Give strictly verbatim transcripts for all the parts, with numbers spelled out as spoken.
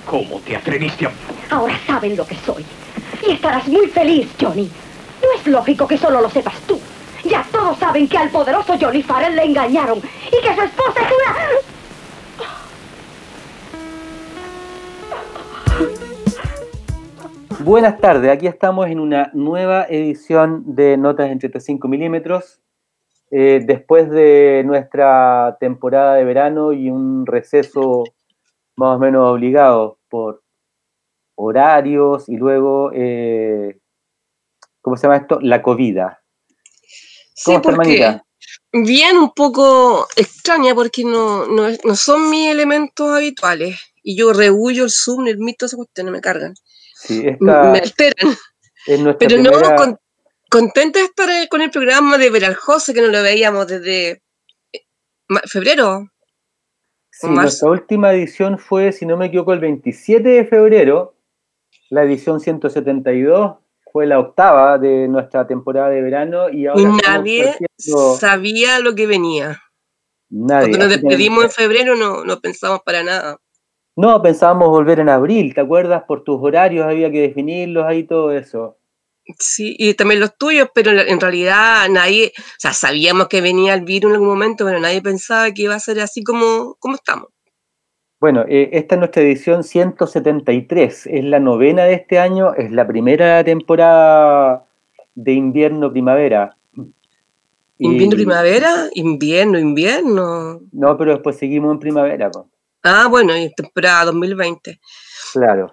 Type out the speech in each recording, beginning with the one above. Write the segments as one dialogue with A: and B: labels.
A: ¿Cómo te atreviste a...?
B: Ahora saben lo que soy. Y estarás muy feliz, Johnny. No es lógico que solo lo sepas tú. Ya todos saben que al poderoso Johnny Farrell le engañaron y que su esposa es una...
C: Buenas tardes, aquí estamos en una nueva edición de Notas en treinta y cinco milímetros. Eh, después de nuestra temporada de verano y un receso más o menos obligado por horarios y luego, eh, ¿cómo se llama esto? La COVID.
D: Sí, porque bien un poco extraña porque no, no, no son mis elementos habituales. Y yo rehuyo el Zoom, el Meet, todas esas cuestiones me cargan.
C: Sí, esta
D: me alteran.
C: es nuestra
D: Pero
C: primera...
D: no, con, contenta de estar con el programa de Veraljosa, que no lo veíamos desde febrero.
C: Sí, nuestra última edición fue, si no me equivoco, el veintisiete de febrero. La edición ciento setenta y dos fue la octava de nuestra temporada de verano y ahora
D: y
C: estamos
D: nadie
C: partiendo...
D: sabía lo que venía.
C: Nadie.
D: Cuando nos despedimos en febrero no, no pensamos para nada.
C: No, pensábamos volver en abril, ¿te acuerdas? Por tus horarios había que definirlos ahí, todo eso.
D: Sí, y también los tuyos, pero en realidad nadie, o sea, sabíamos que venía el virus en algún momento, pero nadie pensaba que iba a ser así como, como estamos.
C: Bueno, eh, esta es nuestra edición ciento setenta y tres, es la novena de este año, es la primera temporada de invierno-primavera.
D: ¿Invierno,
C: Y...
D: primavera? ¿Invierno, invierno?
C: No, pero después seguimos en primavera, pues.
D: Ah, bueno, y temporada dos mil veinte.
C: Claro.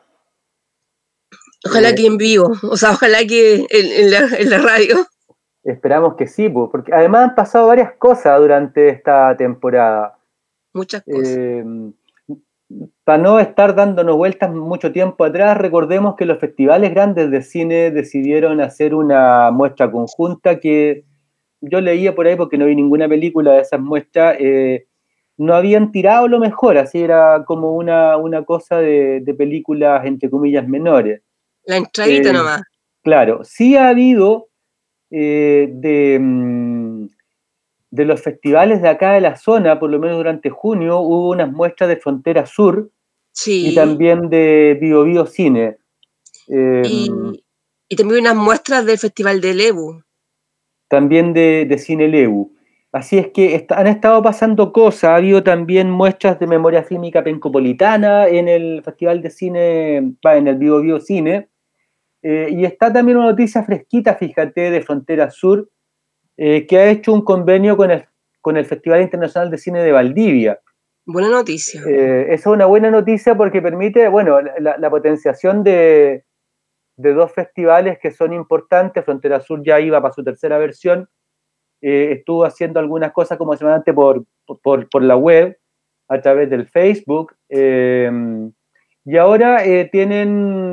D: Ojalá eh, que en vivo, o sea, ojalá que en, en, la, en la radio.
C: Esperamos que sí, pues, porque además han pasado varias cosas durante esta temporada.
D: Muchas cosas.
C: Eh, para no estar dándonos vueltas mucho tiempo atrás, recordemos que los festivales grandes de cine decidieron hacer una muestra conjunta que yo leía por ahí porque no vi ninguna película de esas muestras, eh, no habían tirado lo mejor, así era como una, una cosa de, de películas entre comillas menores.
D: La entradita
C: eh,
D: nomás.
C: Claro, sí ha habido eh, de, mm, de los festivales de acá de la zona, por lo menos durante junio, hubo unas muestras de Frontera Sur,
D: sí.
C: Y también de Bio Bio Cine. Eh,
D: y, y también unas muestras del Festival de Lebu.
C: También de, de Cine Lebu. Así es que está, han estado pasando cosas. Ha habido también muestras de memoria fílmica pencopolitana en el Festival de Cine, va, en el Bio Bio Cine. Eh, y está también una noticia fresquita, fíjate, de Frontera Sur, eh, que ha hecho un convenio con el, con el Festival Internacional de Cine de Valdivia.
D: Buena noticia.
C: Eh, esa es una buena noticia porque permite, bueno, la, la potenciación de, de dos festivales que son importantes. Frontera Sur ya iba para su tercera versión. Eh, estuvo haciendo algunas cosas, como se llama antes, por, por, por la web, a través del Facebook. Eh, y ahora eh, tienen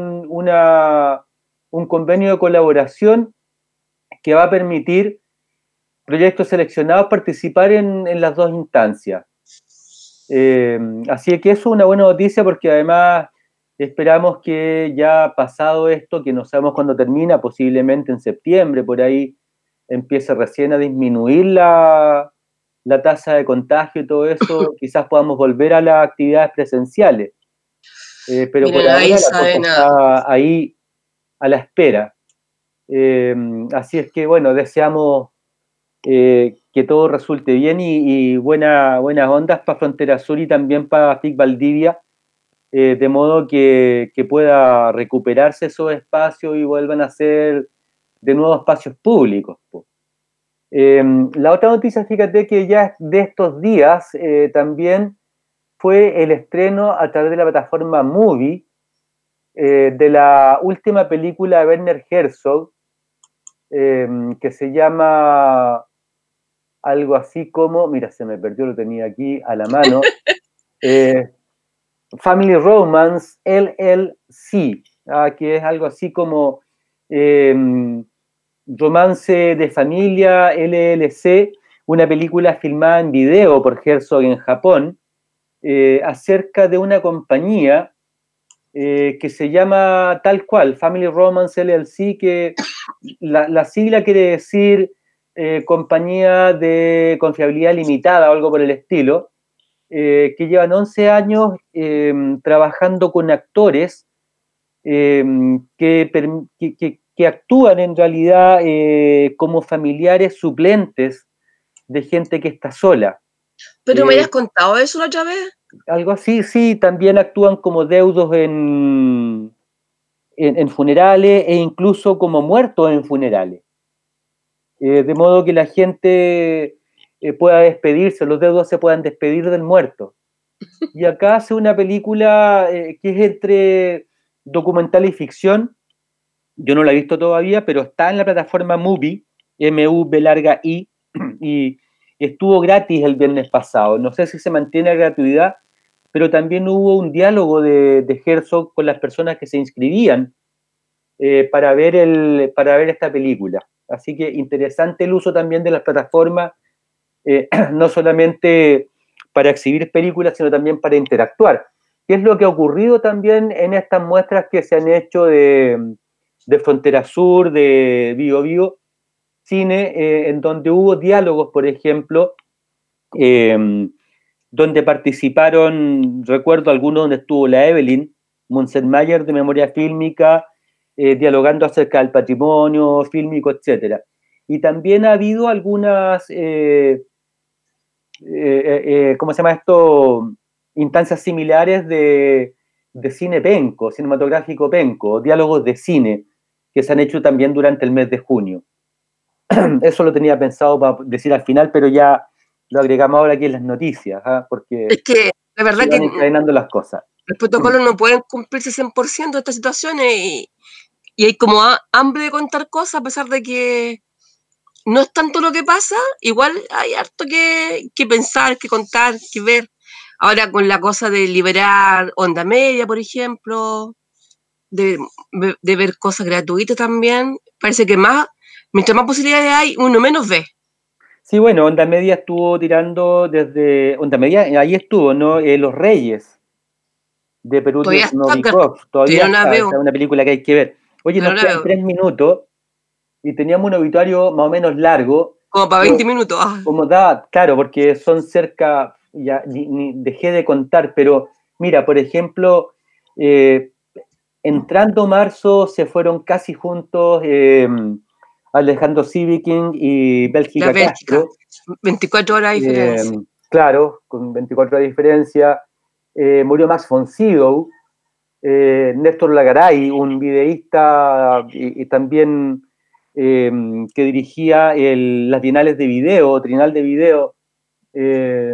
C: una, un convenio de colaboración que va a permitir proyectos seleccionados participar en, en las dos instancias. Eh, así que eso es una buena noticia porque además esperamos que ya pasado esto, que no sabemos cuándo termina, posiblemente en septiembre, por ahí empiece recién a disminuir la, la tasa de contagio y todo eso, quizás podamos volver a las actividades presenciales. Eh, pero
D: Mira,
C: por ahora la
D: sabe
C: cosa
D: nada.
C: está ahí a la espera. Eh, así es que, bueno, deseamos eh, que todo resulte bien y, y buena, buenas ondas para Frontera Sur y también para F I C Valdivia, eh, de modo que, que pueda recuperarse esos espacios y vuelvan a ser de nuevo espacios públicos. Eh, la otra noticia, fíjate que ya de estos días eh, también fue el estreno a través de la plataforma Movie eh, de la última película de Werner Herzog, eh, que se llama algo así como, mira, se me perdió, lo tenía aquí a la mano, eh, Family Romance L L C, ah, que es algo así como eh, Romance de Familia L L C, una película filmada en video por Herzog en Japón, eh, acerca de una compañía eh, que se llama tal cual, Family Romance L L C, que la, la sigla quiere decir eh, compañía de confiabilidad limitada o algo por el estilo, eh, que llevan once años eh, trabajando con actores eh, que, que, que, que actúan en realidad eh, como familiares suplentes de gente que está sola.
D: ¿Pero
C: eh,
D: me habías contado eso la otra vez?
C: Algo así, sí, también actúan como deudos en, en, en funerales e incluso como muertos en funerales. Eh, de modo que la gente eh, pueda despedirse, los deudos se puedan despedir del muerto. Y acá hace una película eh, que es entre documental y ficción. Yo no la he visto todavía, pero está en la plataforma Mubi, M U B larga I, y estuvo gratis el viernes pasado. No sé si se mantiene a gratuidad, pero también hubo un diálogo de, de Herzog con las personas que se inscribían eh, para, ver el, para ver esta película. Así que interesante el uso también de las plataformas, eh, no solamente para exhibir películas, sino también para interactuar. ¿Qué es lo que ha ocurrido también en estas muestras que se han hecho de, de Frontera Sur, de Bio Bio Cine, eh, en donde hubo diálogos, por ejemplo, eh, donde participaron, recuerdo algunos donde estuvo la Evelyn Munzenmayer de Memoria Fílmica, eh, dialogando acerca del patrimonio fílmico, etcétera. Y también ha habido algunas, eh, eh, eh, ¿cómo se llama esto? Instancias similares de, de cine penco, cinematográfico penco, diálogos de cine, que se han hecho también durante el mes de junio. Eso lo tenía pensado para decir al final, pero ya lo agregamos ahora aquí en las noticias, ¿eh? Porque
D: es que la verdad
C: se van
D: que
C: encadenando las cosas.
D: los protocolos no pueden cumplirse cien por ciento de estas situaciones y, y hay como a, hambre de contar cosas a pesar de que no es tanto lo que pasa, igual hay harto que, que pensar, que contar, que ver. Ahora con la cosa de liberar onda media, por ejemplo, de, de ver cosas gratuitas también, parece que más, mientras más posibilidades hay, uno menos ve.
C: Sí, bueno, Onda Media estuvo tirando desde... Onda Media, ahí estuvo, ¿no? Eh, Los Reyes, de Peruti
D: Todavía está,
C: Novikov. Todavía
D: no la
C: está, esa
D: veo,
C: es una película que hay que ver. Oye, nos
D: no la
C: quedan
D: veo.
C: tres minutos y teníamos un obituario más o menos largo.
D: Como para
C: Yo,
D: veinte minutos. Ah.
C: como da, claro, porque son cerca, ya ni, ni dejé de contar, pero mira, por ejemplo, eh, entrando marzo se fueron casi juntos eh, Alejandro Sivikin y
D: La
C: Bélgica
D: Bélgica,
C: Castro.
D: veinticuatro horas de
C: Eh,
D: diferencia.
C: claro, con veinticuatro de diferencia. Eh, murió Max von Sydow, eh, Néstor Lagaray, un videísta y, y también eh, que dirigía el, las bienales de video, Trinal de Video. Eh,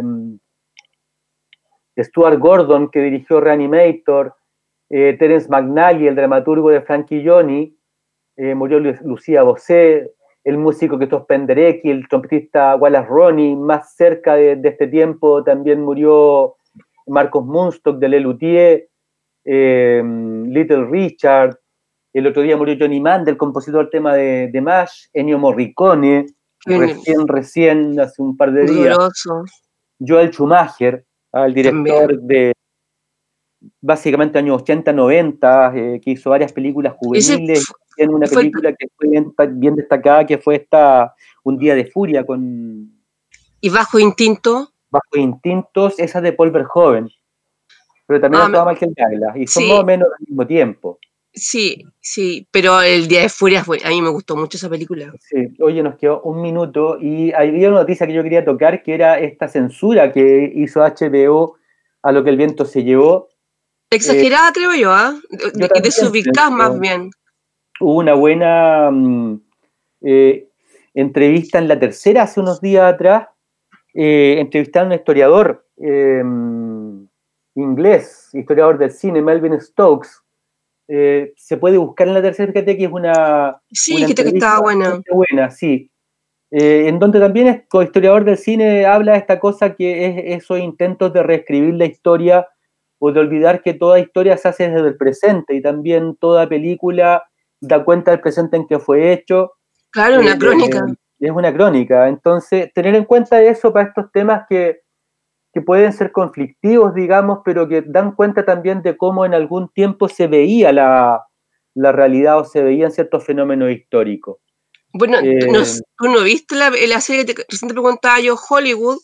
C: Stuart Gordon, que dirigió Reanimator. Eh, Terence McNally, el dramaturgo de Frankie Johnny. Eh, murió Lucía Bosé, el músico que es Penderecki, el trompetista Wallace Ronnie. Más cerca de, de este tiempo también murió Marcos Munstock de Lelutier, eh, Little Richard. El otro día murió Johnny Mann, el compositor del tema de, de MASH. Ennio Morricone, recién, recién, hace un par de días.
D: Doloroso.
C: Joel Schumacher, el director también de básicamente años ochenta, noventa, eh, que hizo varias películas juveniles. Tiene una película que fue bien, bien destacada, que fue esta Un Día de Furia con...
D: ¿Y Bajo Instinto?
C: Bajo Instintos, esa de Paul Verhoeven. Pero también ah, actuaba Michael Douglas, y son sí. Más o menos al mismo tiempo.
D: Sí, sí, pero El Día de Furia, a mí me gustó mucho esa película.
C: Sí, oye, nos quedó un minuto, y había una noticia que yo quería tocar, que era esta censura que hizo H B O a Lo que el viento se llevó.
D: Exagerada, eh, creo yo, ¿ah? ¿eh? De, de desubicada más bien.
C: Hubo una buena um, eh, entrevista en La Tercera hace unos días atrás. Eh, entrevistaron a un historiador eh, inglés, historiador del cine, Melvin Stokes. Eh, se puede buscar en La Tercera, fíjate que es una,
D: sí,
C: una
D: que estaba buena.
C: buena, sí. Eh, en donde también es historiador del cine, habla de esta cosa que es esos intentos de reescribir la historia o de olvidar que toda historia se hace desde el presente, y también toda película da cuenta del presente en que fue hecho.
D: Claro, eh, una crónica.
C: Es una crónica. Entonces, tener en cuenta eso para estos temas que, que pueden ser conflictivos, digamos, pero que dan cuenta también de cómo en algún tiempo se veía la, la realidad o se veían ciertos fenómenos históricos.
D: Bueno, eh, no, tú no viste la, la serie que recién te preguntaba yo, Hollywood,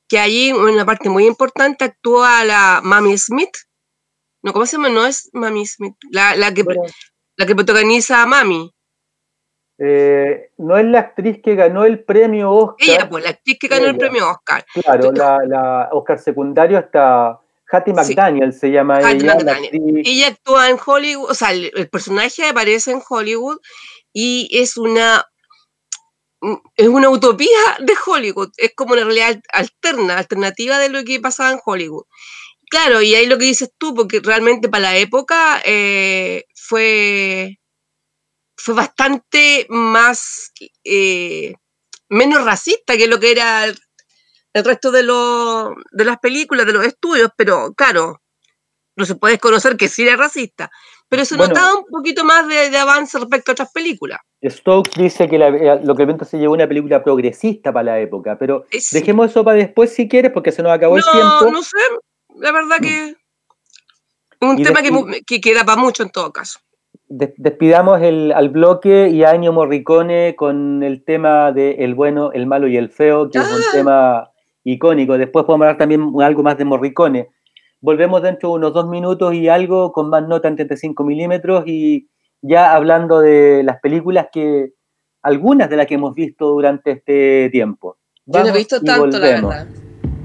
D: que allí en una parte muy importante actúa la Mami Smith. No, ¿cómo se llama? No es Mami Smith, la, la, que,
C: Bueno,
D: la que protagoniza a Mami.
C: eh, no es la actriz que ganó el premio Oscar.
D: Ella, pues, la actriz que ganó
C: ella.
D: el premio Oscar.
C: Claro, la, la Oscar secundario está Hattie
D: Sí.
C: McDaniel, se llama
D: Hattie
C: ella,
D: McDaniel.
C: la actriz.
D: Ella actúa en Hollywood, o sea, el, el personaje aparece en Hollywood y es una es una utopía de Hollywood, es como una realidad alterna, alternativa de lo que pasaba en Hollywood. Claro, y ahí lo que dices tú, porque realmente para la época eh, fue, fue bastante más, eh, menos racista que lo que era el, el resto de, lo, de las películas, de los estudios, pero claro, no se puede desconocer que sí era racista, pero se
C: Bueno,
D: notaba un poquito más de, de avance respecto a otras películas.
C: Stokes dice que la, lo que el viento se llevó una película progresista para la época, pero
D: Eh, sí.
C: dejemos eso para después si quieres, porque se nos acabó
D: no,
C: el tiempo.
D: No sé, la verdad que es un
C: y
D: tema
C: despi-
D: que, que queda para mucho en todo caso.
C: des- despidamos el, al bloque y a Ennio Morricone con el tema de El bueno, el malo y el feo, que
D: Ah.
C: es un tema icónico. Después podemos hablar también algo más de Morricone. Volvemos dentro de unos dos minutos y algo con más nota en treinta y cinco milímetros y ya hablando de las películas que, algunas de las que hemos visto durante este tiempo.
D: Yo no he
C: Vamos
D: visto
C: y
D: tanto, la
C: volvemos.
D: verdad.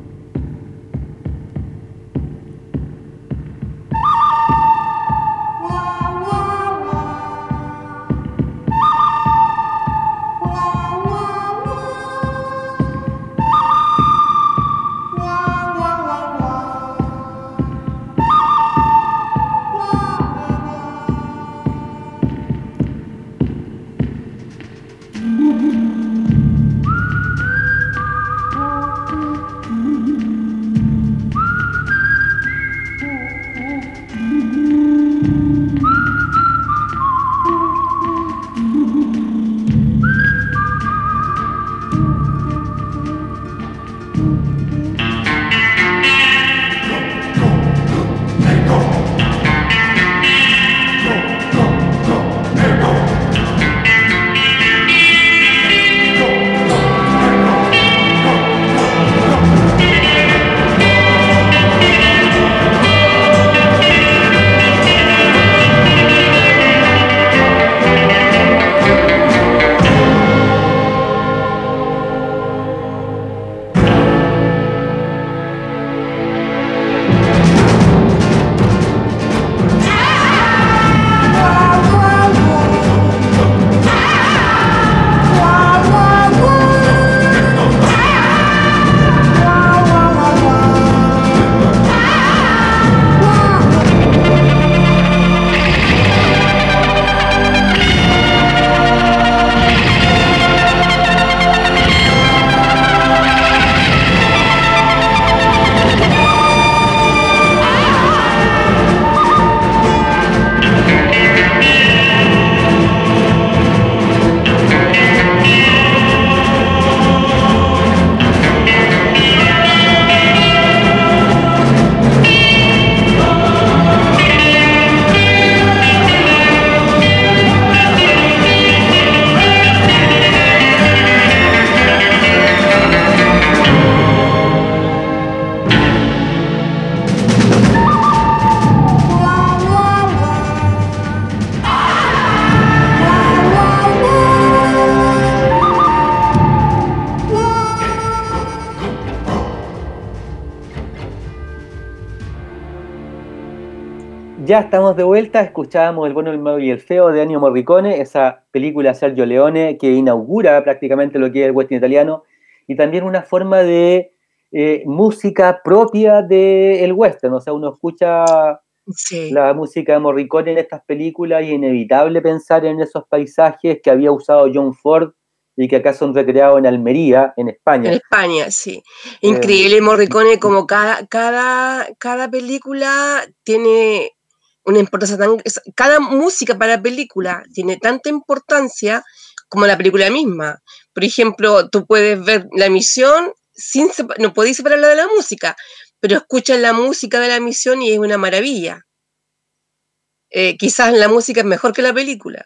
C: Ya estamos de vuelta, escuchábamos El bueno, el malo y el feo de Ennio Morricone, esa película de Sergio Leone que inaugura prácticamente lo que es el western italiano y también una forma de eh, música propia del western, o sea, uno escucha
D: Sí.
C: la música de Morricone en estas películas y es inevitable pensar en esos paisajes que había usado John Ford y que acá son recreados en Almería, en España.
D: En España, sí. Increíble, eh, Morricone, como cada, cada, cada película tiene una importancia tan... Cada música para la película tiene tanta importancia como la película misma. Por ejemplo, tú puedes ver La Misión, sin no podéis separarla de la música, pero escuchas la música de La Misión y es una maravilla. Eh, quizás la música es mejor que la película.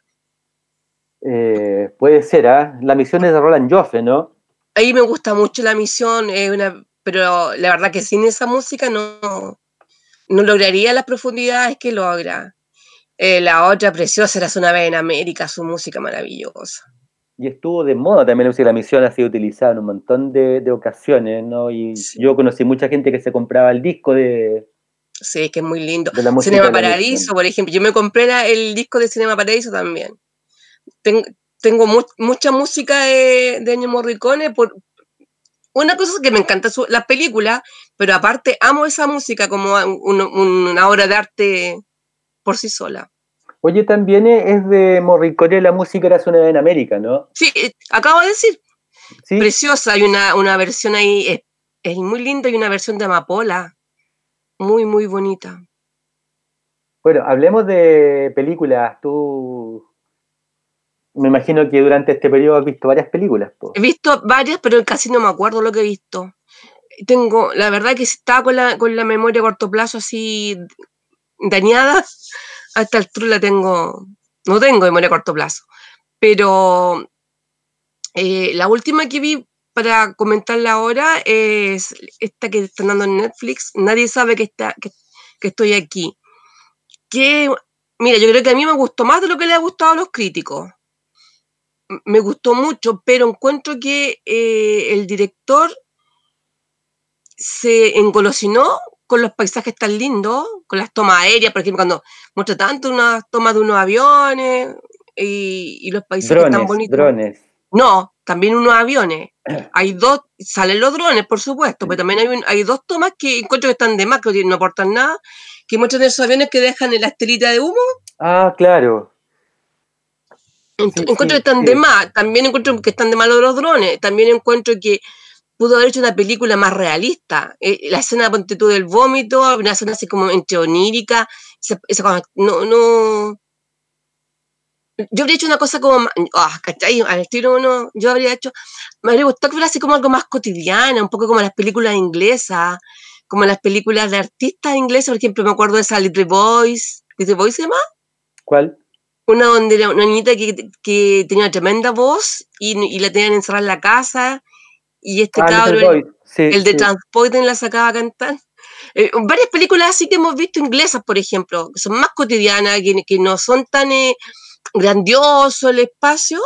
C: Eh, puede ser, ¿ah? ¿eh? La Misión es de Roland Joffe, ¿no?
D: A mí me gusta mucho La Misión, es una pero la verdad que sin esa música no, no lograría las profundidades que logra. Eh, la otra preciosa era Una vez en América, su música maravillosa.
C: Y estuvo de moda también la música, la misión ha sido utilizada en un montón de, de ocasiones, ¿no? Y
D: Sí.
C: yo conocí mucha gente que se compraba el disco de,
D: Sí, es que es muy lindo.
C: de la música
D: Cinema
C: de la
D: Paradiso,
C: misión.
D: por ejemplo. Yo me compré la, el disco de Cinema Paradiso también. Ten, tengo mu mucha música de, de Ennio Morricone. Por, una cosa es que me encanta su, la película, pero aparte amo esa música como un, un, una obra de arte por sí sola.
C: Oye, también es de Morricone la música era Una vez en América, ¿no?
D: Sí, eh, acabo de decir.
C: Sí.
D: Preciosa. Hay una, una versión ahí, es, es muy linda, y una versión de Amapola. Muy, muy bonita.
C: Bueno, hablemos de películas. Tú, me imagino que durante este periodo has visto varias películas, po.
D: He visto varias, pero casi no me acuerdo lo que he visto. Tengo, la verdad que estaba con la, con la memoria a corto plazo así dañada, a esta altura la tengo, no tengo memoria a corto plazo. Pero eh, la última que vi para comentarla ahora es esta que están dando en Netflix, Nadie sabe que, está, que, que estoy aquí. Que, mira, yo creo que a mí me gustó más de lo que le ha gustado a los críticos. Me gustó mucho, pero encuentro que eh, el director se engolosinó con los paisajes tan lindos, con las tomas aéreas, por ejemplo, cuando muestra tanto unas tomas de unos aviones y, y los paisajes tan
C: Drones,
D: bonitos.
C: drones.
D: No, también unos aviones. Hay dos, salen los drones, por supuesto, pero también hay, un, hay dos tomas que encuentro que están de más, que no aportan nada, que muestran esos aviones que dejan en la estelita de humo.
C: Ah, claro. Sí,
D: Encuentro
C: sí,
D: que están
C: sí.
D: de más, también encuentro que están de más los drones, también encuentro que pudo haber hecho una película más realista. Eh, la escena, ponte tú, del vómito, una escena así como entre onírica, esa, esa cosa, no, no... Yo habría hecho una cosa como, ah, oh, ¿cachai? Al tiro uno, yo habría hecho, me habría gustado que fuera así como algo más cotidiano, un poco como las películas inglesas, como las películas de artistas ingleses, por ejemplo, me acuerdo de esa Little Boys, ¿Little Boys se llama?
C: ¿Cuál?
D: Una donde era una niñita que, que tenía una tremenda voz y, y la tenían encerrada en la casa, y este
C: Ah, Little
D: cabro, el,
C: Boy. Sí,
D: el de
C: sí.
D: Transporting, la sacaba a cantar. Eh, varias películas así que hemos visto inglesas, por ejemplo, que son más cotidianas, que, que no son tan eh, grandioso el espacio,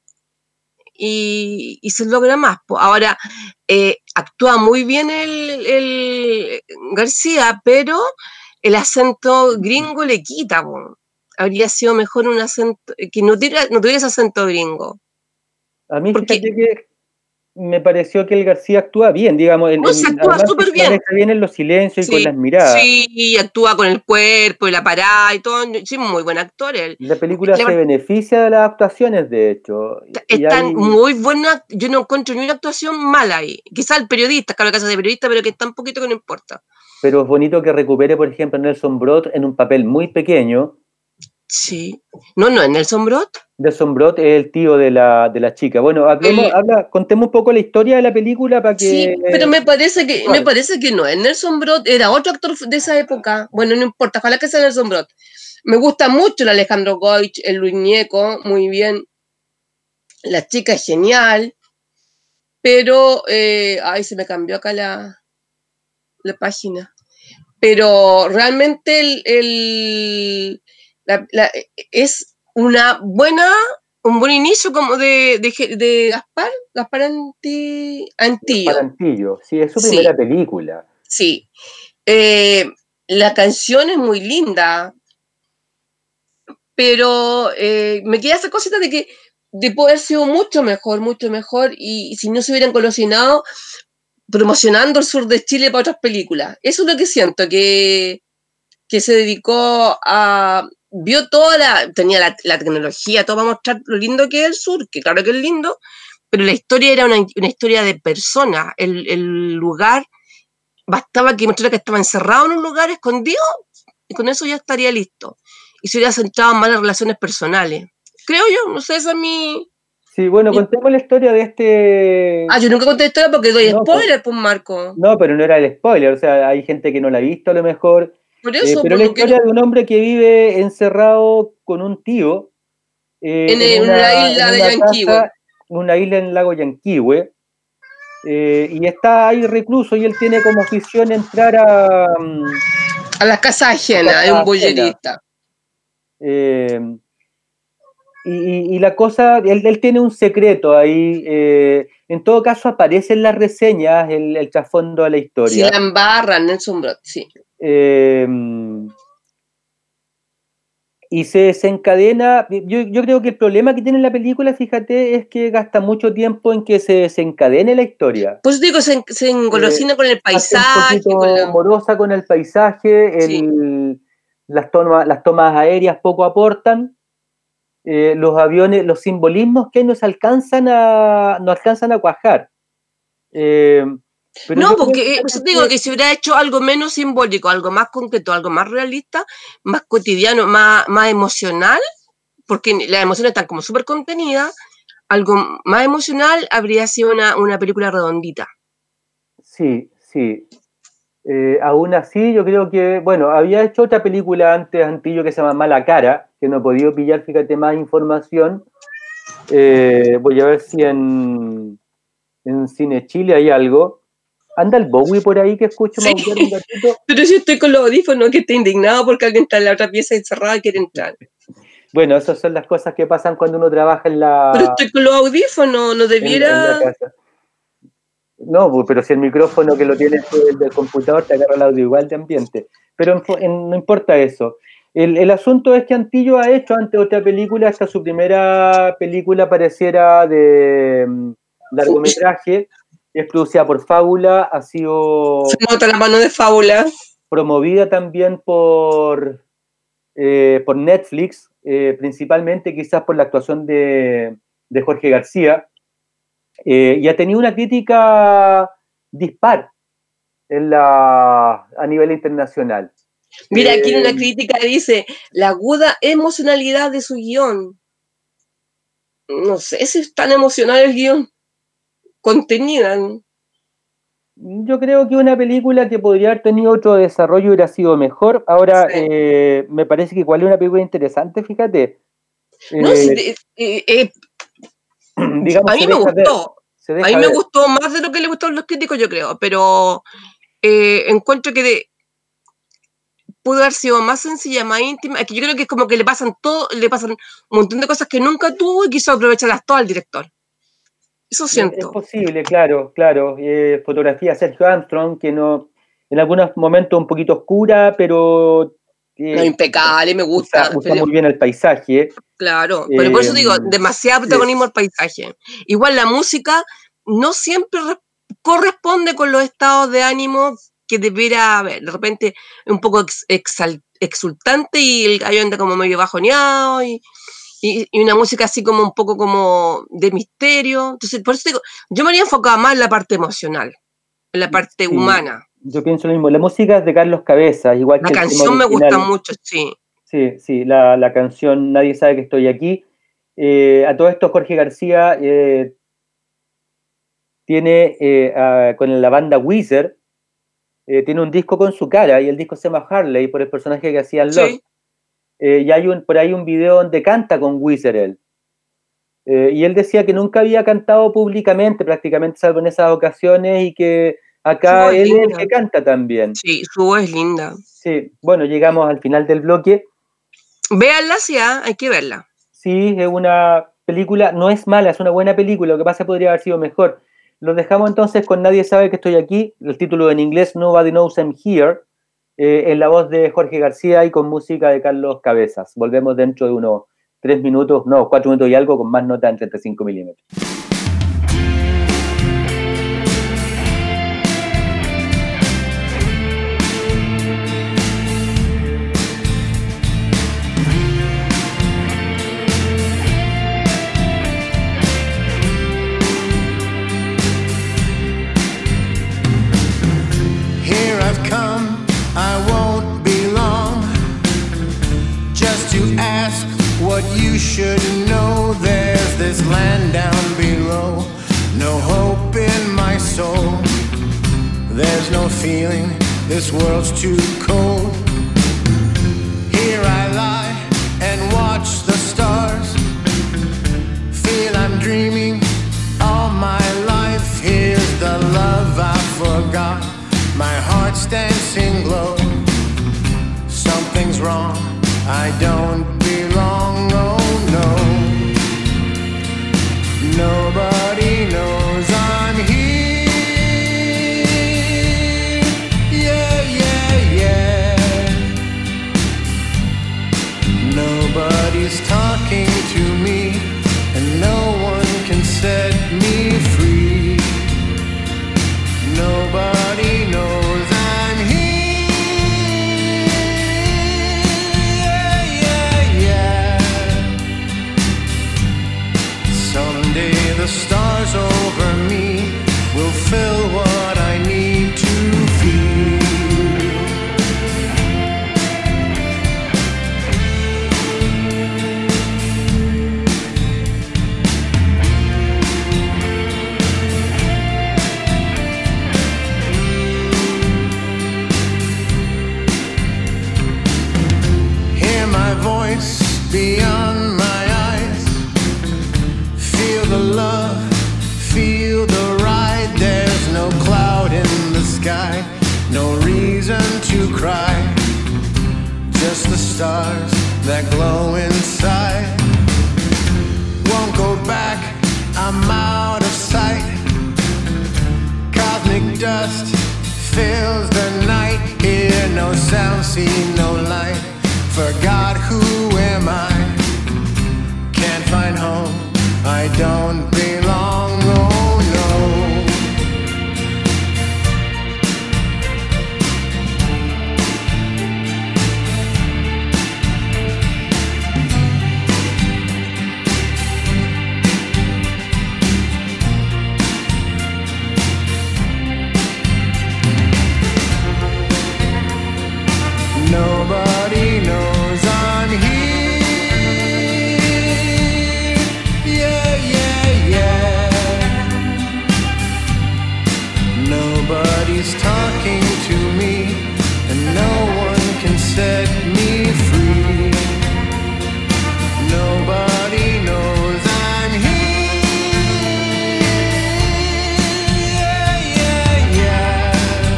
D: y, y se logra más. Po. Ahora, eh, actúa muy bien el, el García, pero el acento gringo le quita. Po. Habría sido mejor un acento, que no tuviera, no tuviera ese acento gringo.
C: A mí,
D: Porque
C: fíjate que me pareció que el García actúa bien, digamos, en,
D: no, se
C: en,
D: actúa
C: además que
D: súper
C: se
D: bien.
C: maneja bien en los silencios y con
D: Sí,
C: las miradas.
D: sí, actúa con el cuerpo y la parada y todo. Sí, muy buen actor él.
C: La película
D: La
C: se
D: verdad,
C: beneficia de las actuaciones, de hecho, y
D: están
C: hay,
D: muy buenas. Yo no encuentro ni una actuación mala ahí. Quizá el periodista, claro que hace de periodista, pero que es tan poquito que no importa.
C: pero es bonito que recupere, por ejemplo, Nelson Brodt en un papel muy pequeño.
D: Sí. No, no, es Nelson Brot.
C: Nelson Brodt es el tío de la, de la chica. Bueno, hablemos,
D: El,
C: habla, contemos un poco la historia de la película para que...
D: sí, pero me parece que me
C: Bueno,
D: parece que no es Nelson Brot, era otro actor de esa época. Bueno, no importa, ojalá que sea Nelson Brot. Me gusta mucho el Alejandro Goich, el Luis Ñeco, muy bien. La chica es genial. Pero, eh, ay, se me cambió acá la, la página. Pero realmente el, el la, la, es una buena, un buen inicio como de, de, de Gaspar, Gaspar Anti,
C: Gaspar
D: Antillo.
C: Antillo, sí, es su
D: Sí,
C: primera película.
D: sí. Eh, la canción es muy linda, pero eh, me queda esa cosita de que de poder haber sido mucho mejor, mucho mejor, y, y si no se hubieran colocinado promocionando el sur de Chile para otras películas. Eso es lo que siento, que, que se dedicó a... Vio toda la... Tenía la, la tecnología, todo para mostrar lo lindo que es el sur, que claro que es lindo, pero la historia era una, una historia de personas. El, el lugar, bastaba que mostrara que estaba encerrado en un lugar escondido, y con eso ya estaría listo. Y se hubiera centrado más en las relaciones personales. Creo yo, no sé, esa es mi...
C: Sí, bueno,
D: mi...
C: contemos la historia de este...
D: Ah, yo nunca conté historia porque doy
C: No, pues,
D: spoiler, pues Marco.
C: no, pero no era el spoiler, o sea, hay gente que no la ha visto a lo mejor,
D: Por
C: eh,
D: eso,
C: pero
D: pues
C: la
D: no quiero...
C: historia de un hombre que vive encerrado con un tío eh,
D: En,
C: en
D: en
C: una,
D: una
C: en
D: isla de
C: una
D: Yanquihue.
C: casa, en una isla en el lago Yanquihue, eh, y está ahí recluso y él tiene como afición entrar a...
D: a las casas ajenas, es un bollerista.
C: Eh, y, y la cosa, él, él tiene un secreto ahí, eh, en todo caso aparece en las reseñas el, el trasfondo de la historia.
D: Sí, la embarran, Nelson Brot, sí.
C: Eh, y se desencadena, yo, yo creo que el problema que tiene la película, fíjate, es que gasta mucho tiempo en que se desencadene la historia.
D: Pues digo, se, se engolosina eh, con el paisaje.
C: Un poquito
D: con la...
C: morosa con el paisaje, el, sí. las, tomas, las tomas aéreas poco aportan. Eh, los aviones, los simbolismos que nos alcanzan a, no alcanzan a cuajar. Eh,
D: pero no, porque yo digo que... que si hubiera hecho algo menos simbólico, algo más concreto, algo más realista, más cotidiano, más, más emocional, porque las emociones están como súper contenidas, algo más emocional habría sido una, una película redondita.
C: Sí, sí. Eh, aún así, yo creo que, bueno, había hecho otra película antes, Antillo, que se llama Mala Cara, que no he podido pillar, fíjate, más información. Eh, voy a ver si en, en Cine Chile hay algo. ¿Anda el Bowie por ahí que escucho
D: sí.
C: maullar un gatito?
D: Pero yo estoy con los audífonos, que estoy indignado porque alguien está en la otra pieza encerrada y quiere entrar.
C: Bueno, esas son las cosas que pasan cuando uno trabaja en la...
D: Pero estoy con los audífonos, no debiera...
C: En, en la casa. No, pero si el micrófono que lo tienes del, del computador te agarra el audio igual de ambiente. Pero en, en, no importa eso. El, el asunto es que Antillo ha hecho antes otra película, hasta su primera película pareciera de um, largometraje, es producida por Fábula, ha sido...
D: Se nota la mano de Fábula.
C: Promovida también por, eh, por Netflix, eh, principalmente quizás por la actuación de, de Jorge García. Eh, y ha tenido una crítica dispar en la, a nivel internacional.
D: Mira, aquí
C: eh,
D: una crítica dice, la aguda emocionalidad de su guión. No sé si es tan emocional el guión. Contenida.
C: Yo creo que una película que podría haber tenido otro desarrollo hubiera sido mejor. Ahora, sí. eh, me parece que igual es una película interesante, fíjate.
D: No, eh, sí, eh, eh, digamos, a mí me gustó. Ver, a mí me ver. gustó más de lo que le gustó a los críticos, yo creo, pero eh, encuentro que de, pudo haber sido más sencilla, más íntima. Es que yo creo que es como que le pasan todo, le pasan un montón de cosas que nunca tuvo y quiso aprovecharlas todas al director. Eso siento.
C: Es posible, claro, claro. Eh, fotografía Sergio Armstrong, que no, en algunos momentos un poquito oscura, pero
D: Eh, no, impecable, me gusta.
C: Usa, usa pero, muy bien el paisaje.
D: Claro, pero eh, por eso digo, demasiado protagonismo al paisaje. Igual la música no siempre corresponde con los estados de ánimo que debiera haber. De repente un poco ex, exal, exultante y el gallo anda como medio bajoneado y, y, y una música así como un poco como de misterio. Entonces, por eso digo, yo me habría enfocado más en la parte emocional, en la parte sí. humana.
C: Yo pienso lo mismo. La música es de Carlos Cabezas, igual
D: la
C: que
D: la canción me gusta mucho, sí.
C: Sí, sí, la, la canción Nadie sabe que estoy aquí. Eh, a todo esto, Jorge García eh, tiene eh, a, con la banda Weezer, eh, tiene un disco con su cara y el disco se llama Harley por el personaje que hacía en Lost. Sí. Eh, y hay un, por ahí un video donde canta con Weezer él. Eh, y él decía que nunca había cantado públicamente, prácticamente, salvo en esas ocasiones, y que acá él es el que canta también.
D: Sí, su voz es linda.
C: Sí, bueno, llegamos al final del bloque.
D: Véanla, sí, ¿eh? Hay que verla.
C: Sí, es una película, no es mala, es una buena película, lo que pasa podría haber sido mejor. Lo dejamos entonces con Nadie sabe que estoy aquí, el título en inglés Nobody Knows I'm Here, eh, en la voz de Jorge García y con música de Carlos Cabezas. Volvemos dentro de unos tres minutos, no, cuatro minutos y algo, con más nota en treinta y cinco milímetros.
A: What you should know, there's this land down below, no hope in my soul, there's no feeling, this world's too cold. Here I lie and watch the stars, feel I'm dreaming all my life, here's the Nobody's talking to me, and no one can set me free. Nobody knows I'm here. Yeah, yeah, yeah. Someday the stars over me will fill what I need to feel. Hear my voice beyond my eyes. Feel the love, feel the ride. There's no cloud in the sky, no reason to cry. Just the stars that glow inside. Won't go back, I'm out of sight. Cosmic dust fills the night. Hear no sound, see no light. Forgot who am I? Can't find home, I don't belong, oh no. Nobody knows I'm here. Yeah, yeah, yeah. Nobody's talking to me, and no one can set me free. Nobody knows I'm here. Yeah, yeah, yeah.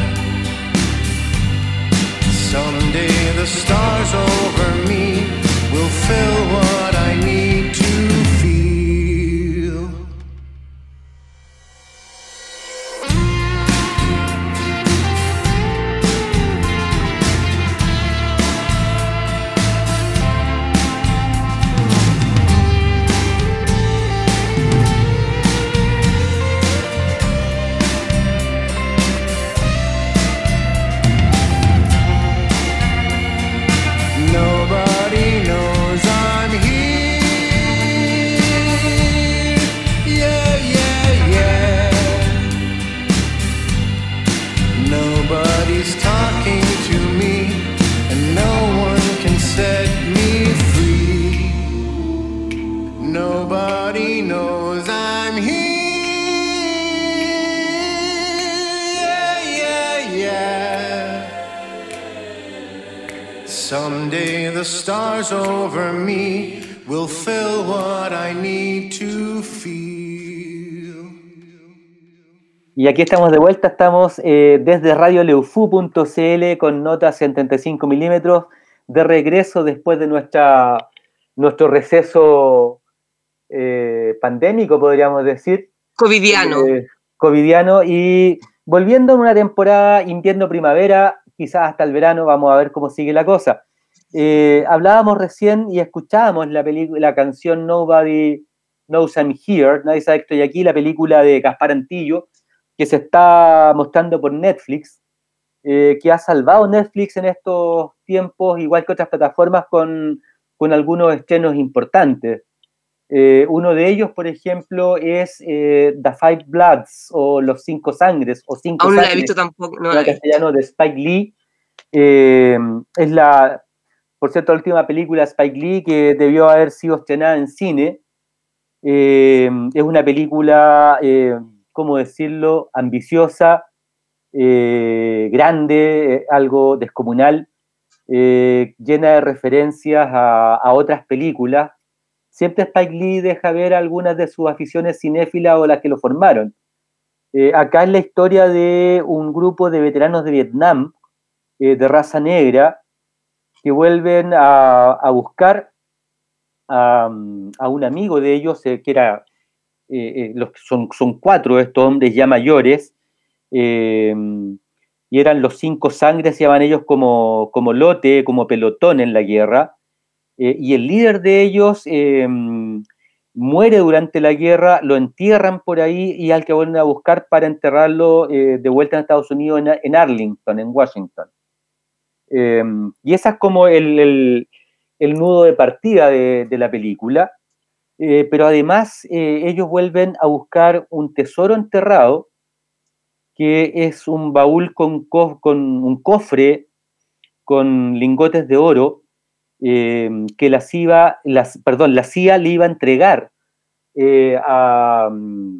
A: Someday the stars over me will fill what I need to feel. Nobody knows I'm here. Yeah, yeah, yeah. Nobody's talking to me, and no one can set me free. Nobody knows I'm here. Yeah, yeah, yeah. Someday the stars over me will fill what I need to feel.
C: Y aquí estamos de vuelta, estamos eh, desde radio leufu punto c l con notas en treinta y cinco milímetros, de regreso después de nuestra, nuestro receso eh, pandémico, podríamos decir.
D: Covidiano.
C: Eh, covidiano, y volviendo a una temporada invierno-primavera, quizás hasta el verano, vamos a ver cómo sigue la cosa. Eh, hablábamos recién y escuchábamos la, la canción Nobody Knows I'm Here, nadie sabe que estoy aquí, la película de Gaspar Antillo, que se está mostrando por Netflix, eh, que ha salvado Netflix en estos tiempos, igual que otras plataformas, con, con algunos estrenos importantes. Eh, uno de ellos, por ejemplo, es eh, The Five Bloods, o Los Cinco Sangres, o Cinco
D: Aún no
C: Sangres,
D: la he visto tampoco. No
C: en
D: la he visto.
C: castellano, de Spike Lee. Eh, es la, por cierto, la última película de Spike Lee que debió haber sido estrenada en cine. Eh, es una película, eh, ¿cómo decirlo?, ambiciosa, eh, grande, eh, algo descomunal, eh, llena de referencias a, a otras películas. Siempre Spike Lee deja ver algunas de sus aficiones cinéfilas o las que lo formaron. Eh, acá es la historia de un grupo de veteranos de Vietnam, eh, de raza negra, que vuelven a, a buscar a, a un amigo de ellos, eh, que era, eh, eh, los, son, son cuatro estos hombres ya mayores, eh, y eran los cinco sangres, se llaman ellos como, como lote, como pelotón en la guerra, eh, y el líder de ellos eh, muere durante la guerra, lo entierran por ahí y al que vuelven a buscar para enterrarlo eh, de vuelta en Estados Unidos, en, en Arlington, en Washington. Eh, y ese es como el, el, el nudo de partida de, de la película. Eh, pero además eh, ellos vuelven a buscar un tesoro enterrado, que es un baúl con, co con un cofre con lingotes de oro eh, que la C I A, las, perdón, la C I A le iba a entregar eh, a,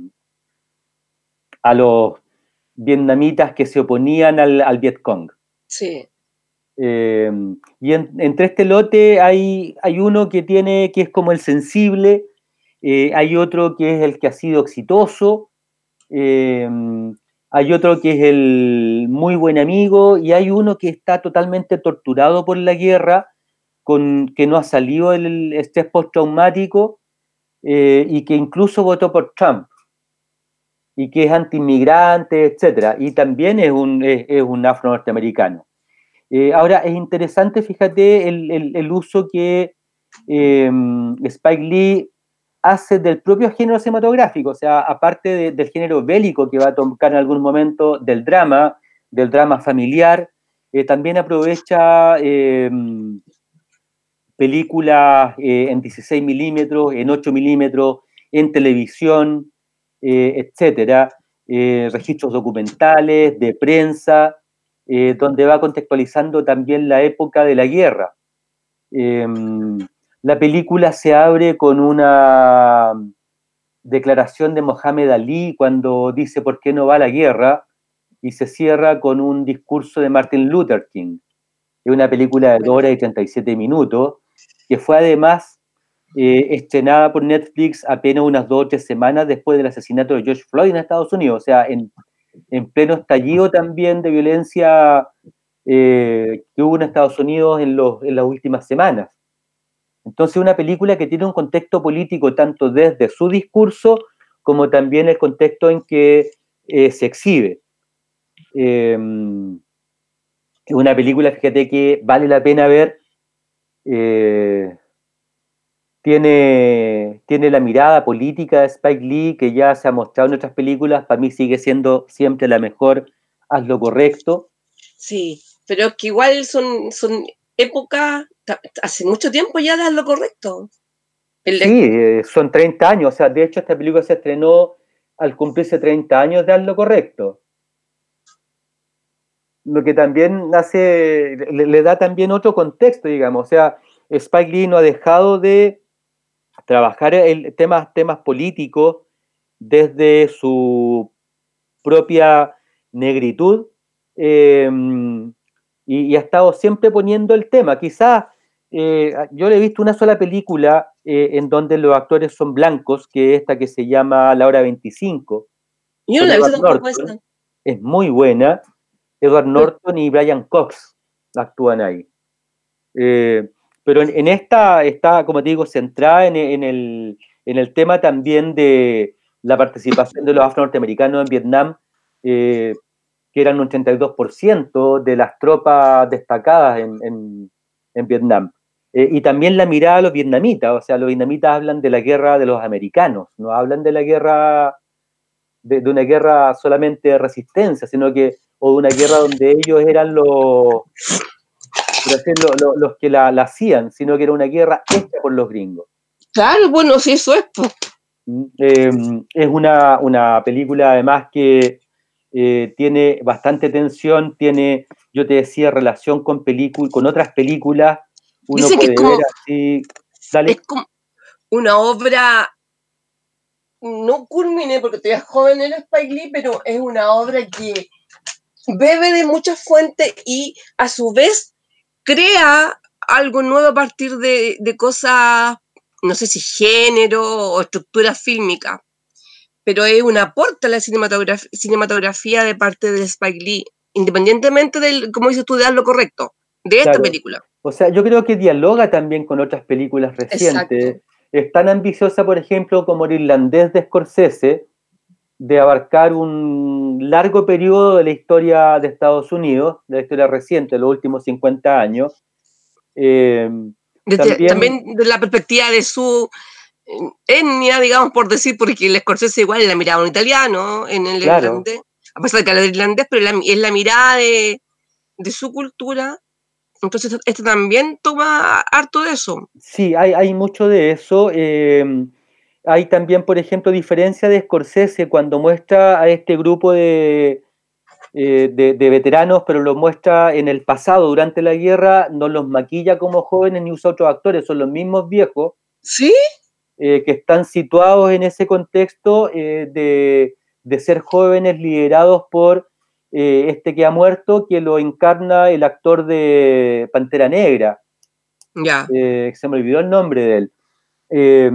C: a los vietnamitas que se oponían al, al Vietcong.
D: Sí.
C: Eh, y en, entre este lote hay, hay uno que tiene, que es como el sensible, eh, hay otro que es el que ha sido exitoso, eh, hay otro que es el muy buen amigo, y hay uno que está totalmente torturado por la guerra, con, que no ha salido el estrés postraumático, eh, y que incluso votó por Trump, y que es anti-inmigrante, etcétera, y también es un, es, es un afro-norteamericano. Eh, ahora, es interesante, fíjate, el, el, el uso que eh, Spike Lee hace del propio género cinematográfico, o sea, aparte de, del género bélico que va a tocar en algún momento, del drama, del drama familiar, eh, también aprovecha eh, películas eh, en dieciséis milímetros, en ocho milímetros, en televisión, eh, etcétera, eh, registros documentales, de prensa, eh, donde va contextualizando también la época de la guerra. Eh, la película se abre con una declaración de Mohamed Ali cuando dice por qué no va a la guerra, y se cierra con un discurso de Martin Luther King. Es una película de dos horas y treinta y siete minutos, que fue además eh, estrenada por Netflix apenas unas dos o tres semanas después del asesinato de George Floyd en Estados Unidos, o sea, en, en pleno estallido también de violencia eh, que hubo en Estados Unidos en, los, en las últimas semanas. Entonces, una película que tiene un contexto político tanto desde su discurso como también el contexto en que eh, se exhibe. Eh, es una película, fíjate, que vale la pena ver. Eh, tiene, tiene la mirada política de Spike Lee, que ya se ha mostrado en otras películas. Para mí sigue siendo siempre la mejor. Haz lo correcto.
D: Sí, pero es que igual son, son épocas, hace mucho tiempo ya de lo correcto. El
C: Sí, eh, son treinta años, o sea, de hecho esta película se estrenó al cumplirse treinta años de Haz lo correcto. Lo que también hace, le, le da también otro contexto, digamos, o sea, Spike Lee no ha dejado de trabajar el, temas, temas políticos desde su propia negritud, eh, y, y ha estado siempre poniendo el tema. Quizás eh, yo le he visto una sola película eh, en donde los actores son blancos, que es esta que se llama La Hora veinticinco,
D: Yo no
C: con
D: la he visto
C: Edward
D: tampoco
C: Norton.
D: esta.
C: Es muy buena. Edward Norton y Brian Cox actúan ahí. Eh, pero en, en esta está, como te digo, centrada en, en, el, en el tema también de la participación de los afro-norteamericanos en Vietnam, eh, que eran un ochenta y dos por ciento de las tropas destacadas en, en, en Vietnam. Eh, y también la mirada a los vietnamitas, o sea, los vietnamitas hablan de la guerra de los americanos, no hablan de la guerra, de, de una guerra solamente de resistencia, sino que, o de una guerra donde ellos eran los, por decirlo, los, los que la, la hacían, sino que era una guerra hecha por los gringos.
D: Claro, bueno, sí, eso es. Pues.
C: Eh, es una, una película además que eh, tiene bastante tensión, tiene, yo te decía, relación con, con otras películas. Uno
D: Dicen que es
C: puede
D: como,
C: ver así. Dale.
D: es como una obra, no culmine porque todavía es joven el Spike Lee, pero es una obra que bebe de muchas fuentes y a su vez crea algo nuevo a partir de, de cosas, no sé si género o estructura fílmica, pero es un aporte a la cinematografía, cinematografía de parte de Spike Lee, independientemente del, como dices tú, de lo correcto, de esta
C: Claro.
D: película.
C: O sea, yo creo que dialoga también con otras películas recientes.
D: Exacto.
C: Es tan ambiciosa, por ejemplo, como El Irlandés de Scorsese, de abarcar un largo periodo de la historia de Estados Unidos, de la historia reciente, de los últimos cincuenta años, eh,
D: Desde,
C: También,
D: también de la perspectiva de su etnia, digamos, por decir, porque el Scorsese igual la miraba un italiano, en el
C: claro,
D: irlandés, a pesar de que era irlandés, pero la, es la mirada de, de su cultura. Entonces, esto también toma harto de eso.
C: sí, hay, hay mucho de eso. eh, hay también, por ejemplo, diferencia de Scorsese cuando muestra a este grupo de, eh, de, de veteranos, pero los muestra en el pasado, durante la guerra, no los maquilla como jóvenes ni usa otros actores, son los mismos viejos
D: ¿Sí?
C: eh, que están situados en ese contexto eh, de, de ser jóvenes liderados por eh, este que ha muerto, que lo encarna el actor de Pantera Negra.
D: Ya.
C: Eh, se me olvidó el nombre de él. Eh,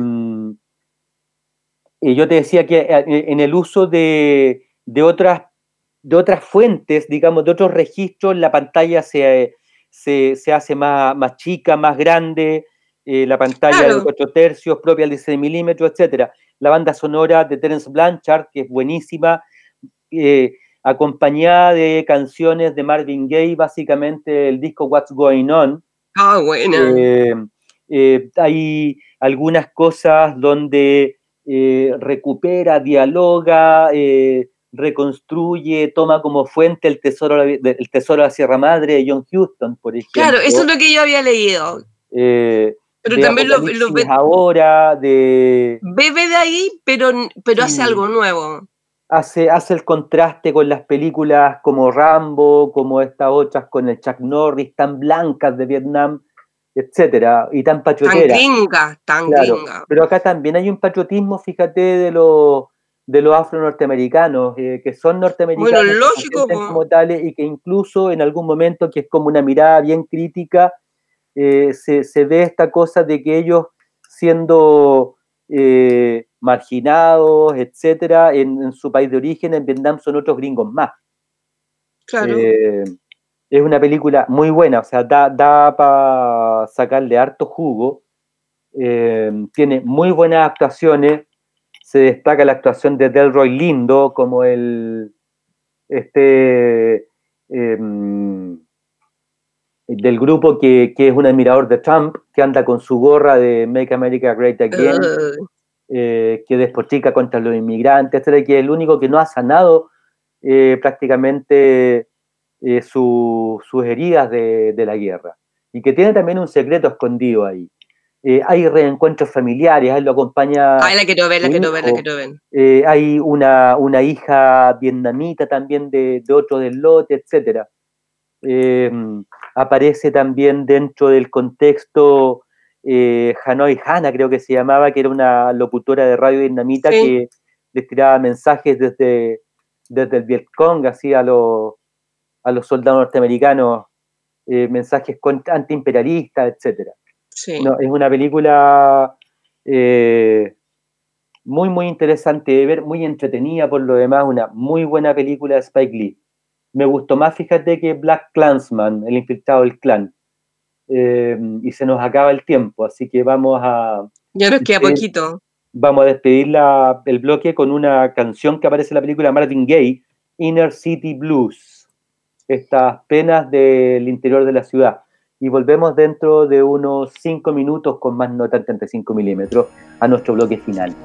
C: y yo te decía que en el uso de, de, otras, de otras fuentes, digamos, de otros registros, la pantalla se, se, se hace más, más chica, más grande, eh, la pantalla de
D: Claro.
C: cuatro tercios, propia de seis milímetros, etcétera. La banda sonora de Terence Blanchard, que es buenísima, eh, acompañada de canciones de Marvin Gaye, básicamente el disco What's Going On.
D: Ah, buena.
C: Eh, eh, hay algunas cosas donde eh, recupera, dialoga, eh, reconstruye, toma como fuente el tesoro, el tesoro de la Sierra Madre de John Huston, por ejemplo.
D: Claro, eso es lo que yo había leído.
C: Eh,
D: pero
C: de
D: también lo,
C: Apocalipsis
D: lo ve,
C: ahora, de...
D: bebe de ahí, pero, pero
C: sí,
D: hace algo nuevo.
C: Hace, hace el contraste con las películas como Rambo, como estas otras con el Chuck Norris, tan blancas de Vietnam, etcétera, y tan patrioteras.
D: Tan gringa, tan
C: claro,
D: gringa.
C: pero acá también hay un patriotismo, fíjate, de los de los afro-norteamericanos, eh, que son norteamericanos,
D: bueno, lógico,
C: que se sienten como tales, y que incluso en algún momento, que es como una mirada bien crítica, eh, se, se ve esta cosa de que ellos, siendo eh, marginados, etcétera, en, en su país de origen, en Vietnam, son otros gringos más.
D: Claro.
C: Eh, es una película muy buena, o sea, da, da para sacarle harto jugo. Eh, tiene muy buenas actuaciones. Se destaca la actuación de Delroy Lindo como el este eh, del grupo que, que es un admirador de Trump, que anda con su gorra de Make America Great Again, uh. eh, que despotrica contra los inmigrantes, etcétera, que es el único que no ha sanado eh, prácticamente eh, su, sus heridas de, de la guerra, y que tiene también un secreto escondido ahí. Eh, hay reencuentros familiares, él lo acompaña.
D: Ay, la quiero ver, la quiero ver, la quiero ver.
C: Eh, hay una, una hija vietnamita también de, de otro del lote, etcétera. Eh, aparece también dentro del contexto eh, Hanoi Hannah, creo que se llamaba, que era una locutora de radio vietnamita, sí, que les tiraba mensajes desde, desde el Vietcong, así a los, a los soldados norteamericanos, eh, mensajes antiimperialistas, etcétera.
D: Sí.
C: No, es una película eh, muy, muy interesante de ver, muy entretenida por lo demás, una muy buena película de Spike Lee. Me gustó más, fíjate, que Black Klansman, el infiltrado del clan. Eh, y se nos acaba el tiempo, así que vamos a...
D: Ya nos queda poquito.
C: Vamos a despedir la, el bloque con una canción que aparece en la película Marvin Gaye, Inner City Blues, estas penas del interior de la ciudad. Y volvemos dentro de unos cinco minutos con más nota en treinta y cinco milímetros a nuestro bloque final.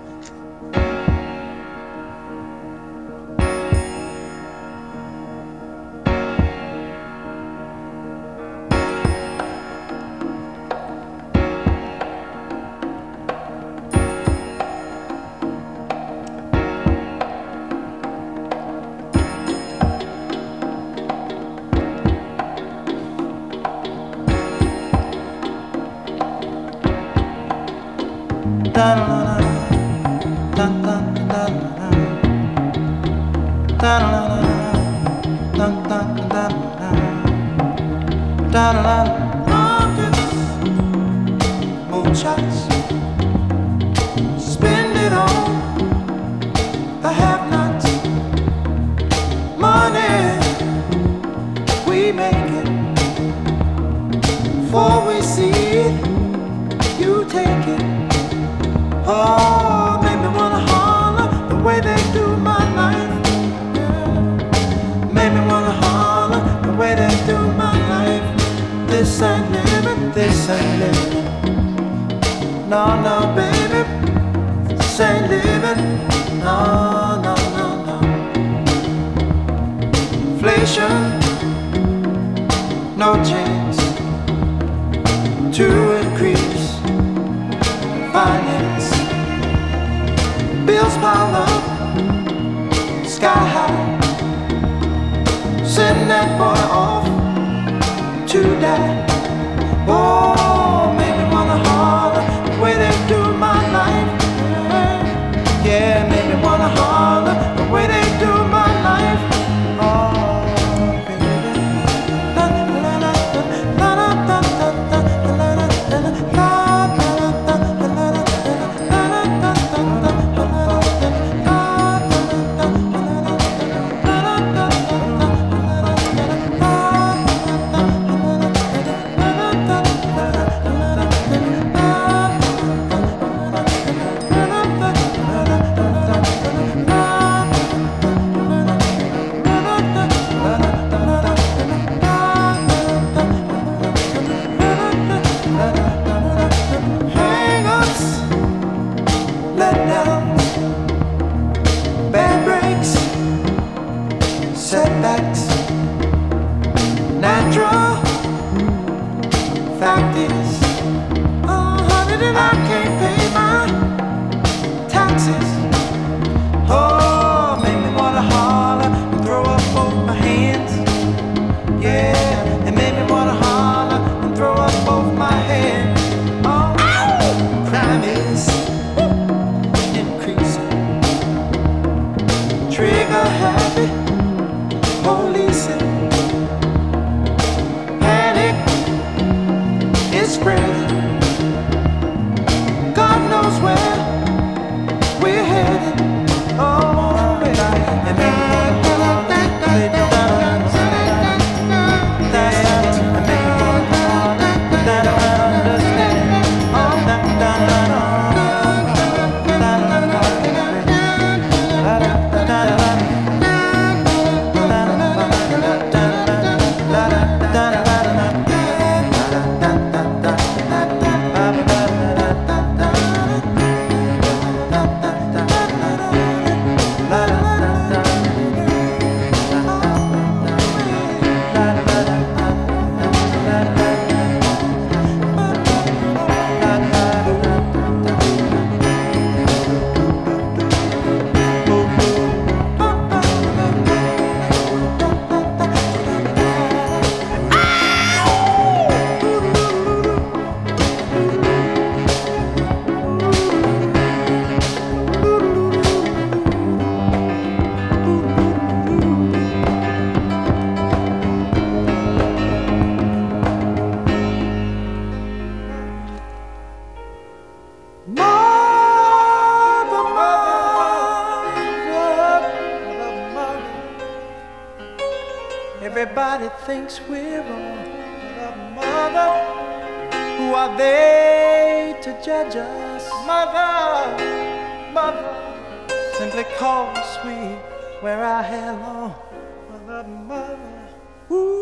A: This ain't living, this ain't living. No, no, baby, this ain't living. No, no, no, no. Inflation, no chance to increase finance. Bills pile up, sky high. Send that boy off to die. Oh, make me wanna holler the way they do my life. Yeah, make me wanna holler the way they do my life. Oh, baby. La la la la la la la la la la la. Hang-ups, letdowns, bad breaks, setbacks, natural. Fact is, oh honey, that I can't pay my taxes. Oh, make me wanna holler and throw up both my hands. Yeah, it made me wanna holler and throw up both my hands. Oh, crime is increasing. Trigger happy, policing. Panic is spreading. God knows where we're headed. Oh, baby, it made me wanna holler. They don't understand. That's it. It made me wanna holler. They don't understand. Oh, da da da da. Da da da Mother, mother, mother. Everybody thinks we're wrong. Mother, mother, who are they to judge us? Mother, mother, simply cause we wear our hair long. Mother, mother, ooh.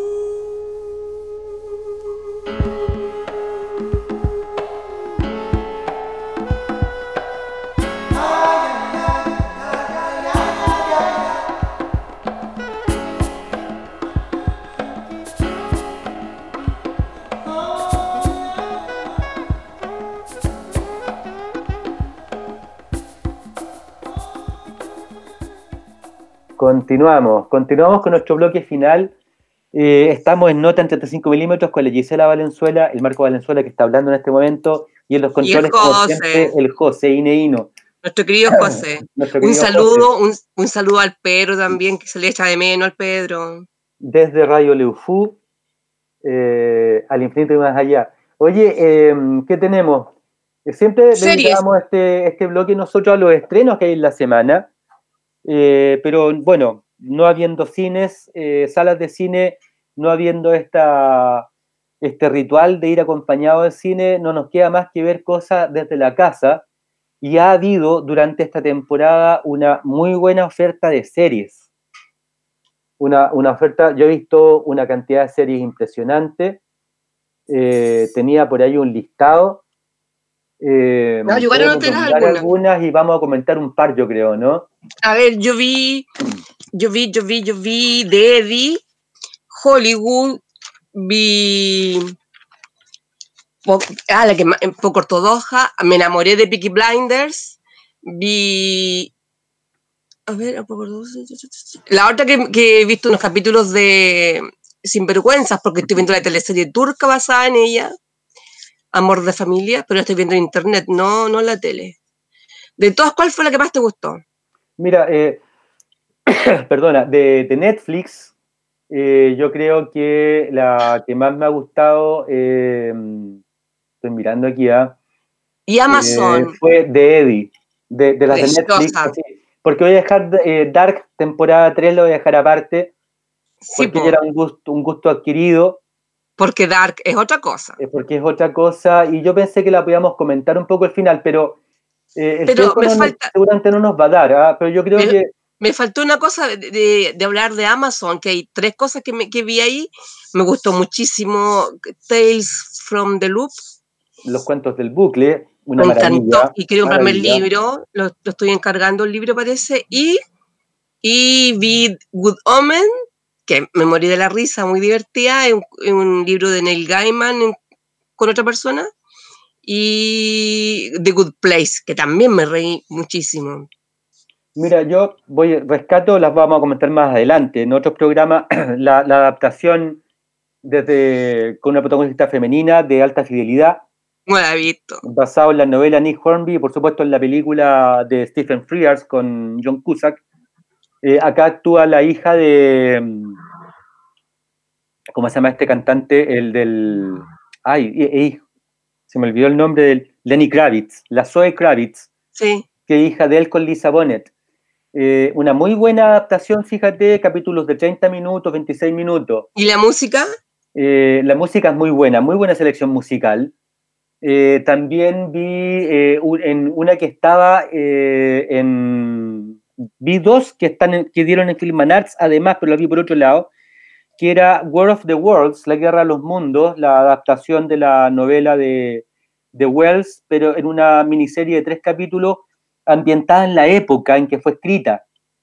C: Continuamos, continuamos con nuestro bloque final. Eh, estamos en Nota en treinta y cinco milímetros con la Gisela Valenzuela, el Marco Valenzuela que está hablando en este momento, y en los controles, como siempre, el José Ineino.
D: Nuestro querido José.
C: Nuestro
D: un
C: querido
D: saludo,
C: José.
D: Un, un saludo al Pedro también, que se le echa de menos al Pedro.
C: Desde Radio Leufú, eh, al infinito y más allá. Oye, eh, ¿qué tenemos? Siempre dedicamos este, este bloque nosotros a los estrenos que hay en la semana. Eh, pero bueno, no habiendo cines, eh, salas de cine, no habiendo esta, este ritual de ir acompañado al cine, no nos queda más que ver cosas desde la casa, y ha habido durante esta temporada una muy buena oferta de series. Una, una oferta, yo he visto una cantidad de series impresionante, eh, tenía por ahí un listado, Eh,
D: No, yo igual
C: podemos
D: anoté
C: nombrar
D: algunas.
C: algunas y vamos a comentar un par, yo creo, ¿no?
D: A ver, yo vi, yo vi, yo vi, yo vi de Eddie, Hollywood, vi po- ah, la que ma- poco ortodoxa, me enamoré de Peaky Blinders, vi a ver, poco ortodoxa, la otra que, que he visto unos capítulos de Sinvergüenzas, porque estoy viendo la teleserie turca basada en ella, Amor de Familia, pero la estoy viendo en internet, no, no en la tele. De todas, ¿cuál fue la que más te gustó?
C: Mira, eh, perdona, de, de Netflix, eh, yo creo que la que más me ha gustado, eh, estoy mirando aquí, ¿ah?
D: Y
C: Eh,
D: Amazon,
C: fue de Eddie, de, de las de Netflix,
D: preciosa.
C: así, porque voy a dejar eh, Dark temporada tres, lo voy a dejar aparte,
D: Sí,
C: porque ya
D: po,
C: era un gusto, un gusto adquirido,
D: porque Dark es otra cosa.
C: eh, porque es otra cosa, y yo pensé que la podíamos comentar un poco al final, pero eh, el
D: Pero
C: tiempo
D: me
C: no, no-
D: falta,
C: seguramente no nos va a dar, ¿ah? Pero yo creo
D: me,
C: que
D: me faltó una cosa de, de- de hablar de Amazon, que hay tres cosas que, me, que vi ahí. Me gustó muchísimo Tales from the Loop,
C: los cuentos del bucle, una
D: me encantó
C: maravilla,
D: y quiero comprarme el
C: maravilla.
D: libro, lo, lo estoy encargando el libro parece, y, y vi Good Omen, que me morí de la risa, muy divertida, es un, es un libro de Neil Gaiman en- con otra persona, y The Good Place, que también me reí muchísimo.
C: Mira, yo voy, rescato, las vamos a comentar más adelante. En otros programas, la, la adaptación desde con una protagonista femenina de alta fidelidad,
D: No la he visto.
C: basado en la novela Nick Hornby y por supuesto en la película de Stephen Frears con John Cusack. Eh, acá actúa la hija de, mm, ¿cómo se llama este cantante? El del, ay, eh, eh, se me olvidó el nombre del Lenny Kravitz, la Zoe Kravitz,
D: Sí.
C: que es hija de él con Lisa Bonet. Eh, una muy buena adaptación, fíjate, capítulos de treinta minutos, veintiséis minutos.
D: ¿Y la música?
C: Eh, la música es muy buena, muy buena selección musical. Eh, también vi eh, un, en una que estaba eh, en... Vi dos que, están en, que dieron en Film and Arts, además, pero la vi por otro lado, que era War of the Worlds, La Guerra de los Mundos, la adaptación de la novela de, de Wells, pero en una miniserie de tres capítulos ambientada en la época en que fue escrita.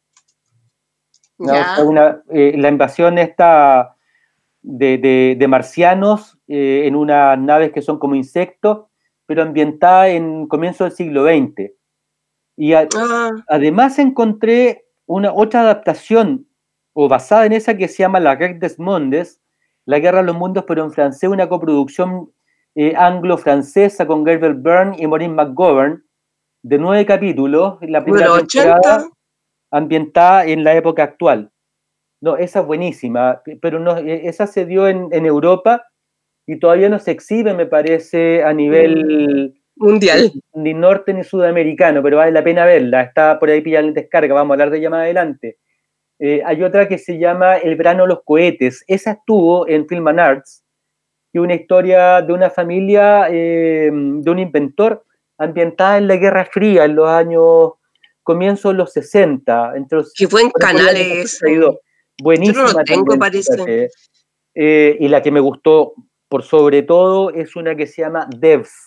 C: ¿No? O sea,
D: Ya.
C: una, eh, la invasión esta de, de, de marcianos eh, en unas naves que son como insectos, pero ambientada en comienzo del siglo veinte. Y a,
D: Ah,
C: además encontré una otra adaptación, o basada en esa, que se llama La Guerre des Mondes, La Guerra de los Mundos, pero en francés, una coproducción eh, anglo-francesa con Gabriel Byrne y Maureen McGovern, de nueve capítulos, la
D: de
C: primera
D: los
C: temporada
D: ochenta.
C: ambientada en la época actual. No, esa es buenísima, pero no, esa se dio en, en Europa y todavía no se exhibe, me parece, a nivel eh,
D: Mundial.
C: ni norte ni sudamericano, pero vale la pena verla. Está por ahí pillada en descarga, vamos a hablar de ella más adelante. Eh, hay otra que se llama El verano de los cohetes. Esa estuvo en Film and Arts, y una historia de una familia, eh, de un inventor, ambientada en la Guerra Fría, en los años, comienzos de los sesenta, entre los,
D: Qué buen
C: por el
D: canal
C: año
D: es
C: sesenta y
D: ese.
C: dos.
D: Yo no lo
C: Buenísima
D: tengo,
C: también,
D: parece.
C: fíjate. Eh, y la que me gustó por sobre todo es una que se llama Devs,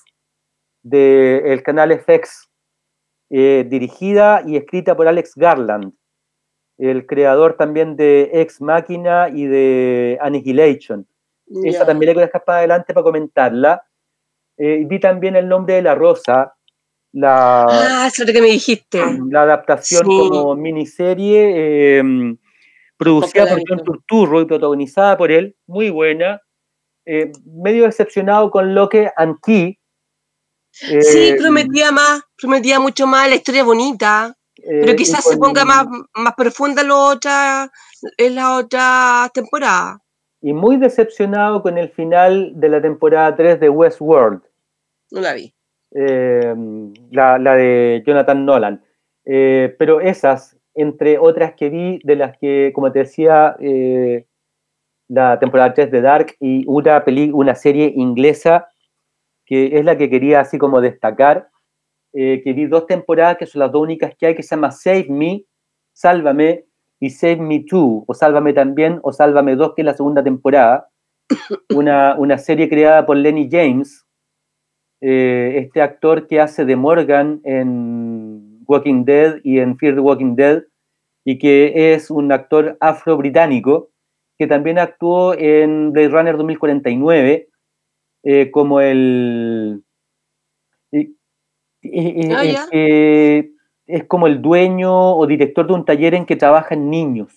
C: del canal F X, eh, dirigida y escrita por Alex Garland, el creador también de Ex Machina y de Annihilation. Esa
D: Ya.
C: también la voy a dejar para adelante para comentarla. Eh, vi también El nombre de la rosa, la,
D: Ah, eso es lo que me dijiste.
C: la adaptación
D: Sí,
C: como miniserie, eh,
D: tampoco
C: producida
D: la he
C: por John
D: visto.
C: Turturro y protagonizada por él, muy buena. Eh, medio decepcionado con Locke and Key.
D: Sí,
C: eh,
D: prometía más, prometía mucho más, la historia bonita, pero
C: eh, y
D: quizás se ponga más,
C: con
D: más profunda en, lo otra, en la otra temporada.
C: y muy decepcionado con el final de la temporada tres de Westworld,
D: No la vi.
C: eh, la, la, de Jonathan Nolan. Eh, pero esas, entre otras que vi, de las que, como te decía, eh, la temporada tres de Dark y una, peli, una serie inglesa que es la que quería así como destacar, eh, que vi dos temporadas que son las dos únicas que hay, que se llama Save Me, Sálvame, y Save Me Too, o Sálvame también, o Sálvame dos, que es la segunda temporada, una, una serie creada por Lenny James, eh, este actor que hace de Morgan en Walking Dead y en Fear the Walking Dead, y que es un actor afro-británico que también actuó en Blade Runner dos mil cuarenta y nueve eh, como el, eh, eh,
D: Ah,
C: el
D: ya.
C: que es como el dueño o director de un taller en que trabajan niños.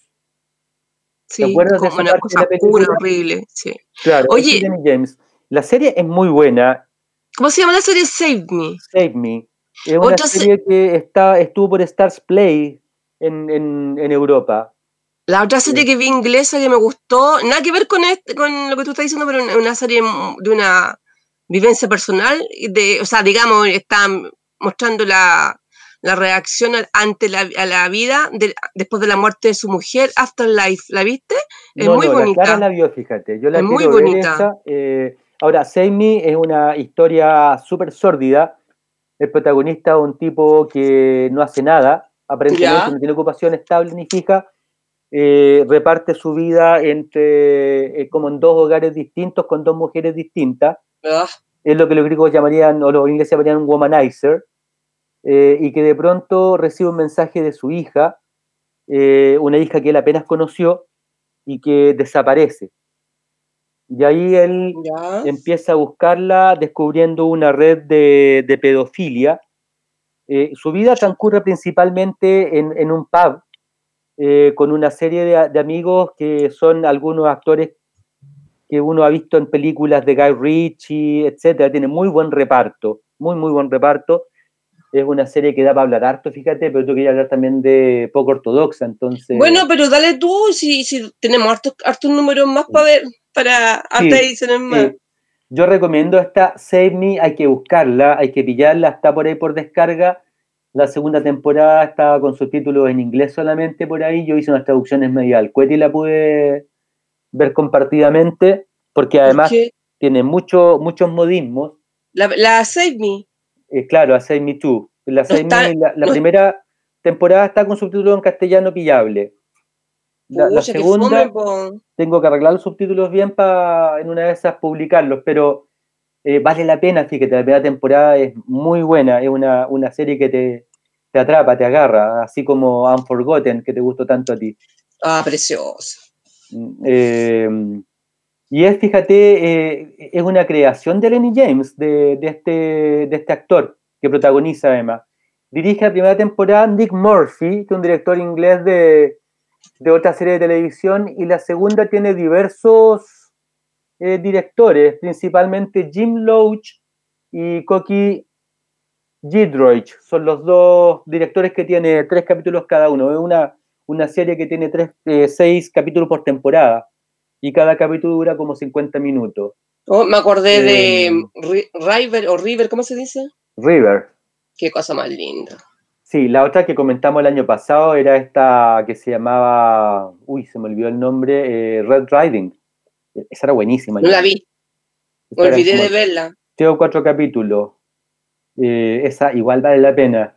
C: ¿Te
D: Sí,
C: acuerdas de
D: como
C: esa
D: una
C: parte de
D: cosa
C: la
D: oscura,
C: película?
D: horrible, sí.
C: Claro, ese es
D: Oye,
C: Lenny James. La serie es muy buena,
D: ¿cómo se llama la serie? Save Me.
C: Save Me. Es una
D: Otra se-
C: serie que está, estuvo por Stars Play en, en, en Europa.
D: la otra
C: Eh,
D: serie que vi inglesa que me gustó, nada que ver con este, con lo que tú estás diciendo, pero una, una serie de una vivencia personal, de, o sea, digamos, está mostrando la, la reacción al- ante la, a la vida de- después de la muerte de su mujer, Afterlife. ¿La viste? Es
C: no,
D: muy
C: no, la Clara
D: bonita,
C: la vio, fíjate. Yo
D: es
C: la
D: muy
C: quiero ver
D: bonita.
C: esa. Eh, ahora, Save Me es una historia súper sórdida. El protagonista es un tipo que no hace nada, aparentemente
D: Ya.
C: no tiene ocupación estable ni fija. Eh, reparte su vida entre, eh, como en dos hogares distintos, con dos mujeres distintas.
D: Ah,
C: Es lo que los griegos llamarían, o los ingleses llamarían un womanizer, eh, y que de pronto recibe un mensaje de su hija, eh, una hija que él apenas conoció y que desaparece. Y ahí él
D: ya.
C: empieza a buscarla descubriendo una red de, de pedofilia. Eh, su vida transcurre principalmente en, en un pub, eh, con una serie de, de amigos que son algunos actores que uno ha visto en películas de Guy Ritchie, etcétera. Tiene muy buen reparto, muy, muy buen reparto. Es una serie que da para hablar harto, fíjate, pero tú querías hablar también de poco ortodoxa,
D: Bueno,
C: entonces,
D: pero dale tú, si, si tenemos hartos, hartos números más para ver, para hartas
C: sí,
D: ediciones más.
C: sí. Yo recomiendo esta Save Me, hay que buscarla, hay que pillarla, está por ahí por descarga. La segunda temporada estaba con subtítulos en inglés solamente por ahí. Yo hice unas traducciones medio al cuete y la pude ver compartidamente, porque además
D: Porque
C: tiene mucho, muchos modismos.
D: la, la Save Me
C: Eh, claro, a Save Me Too. La
D: no
C: Save
D: está,
C: Me, la, la
D: no,
C: primera temporada está con subtítulos en castellano pillable. La, la
D: pucha, que fome,
C: segunda,
D: po.
C: tengo que arreglar los subtítulos bien para en una de esas publicarlos, pero eh, vale la pena, fíjate, la primera temporada es muy buena, es una, una serie que te, te atrapa, te agarra, así como Unforgotten, que te gustó tanto a ti.
D: Ah, precioso.
C: Eh, y es, fíjate, eh, es una creación de Lenny James, de, de, este, de este actor que protagoniza además. Dirige la primera temporada Nick Murphy, que es un director inglés de, de otra serie de televisión, y la segunda tiene diversos eh, directores, principalmente Jim Loach y Koki Gidroich. Son los dos directores que tiene tres capítulos cada uno. Es una, una serie que tiene tres, eh, seis capítulos por temporada y cada capítulo dura como cincuenta minutos.
D: Oh, me acordé
C: Eh,
D: de Ri- River o River, ¿cómo se dice?
C: River.
D: Qué cosa más linda.
C: Sí, la otra que comentamos el año pasado era esta que se llamaba, uy, se me olvidó el nombre, eh, Red Riding. Esa era buenísima
D: No la
C: igual.
D: vi, me
C: Esa eran
D: olvidé
C: como
D: de verla.
C: tres o cuatro capítulos. Eh, esa igual vale la pena.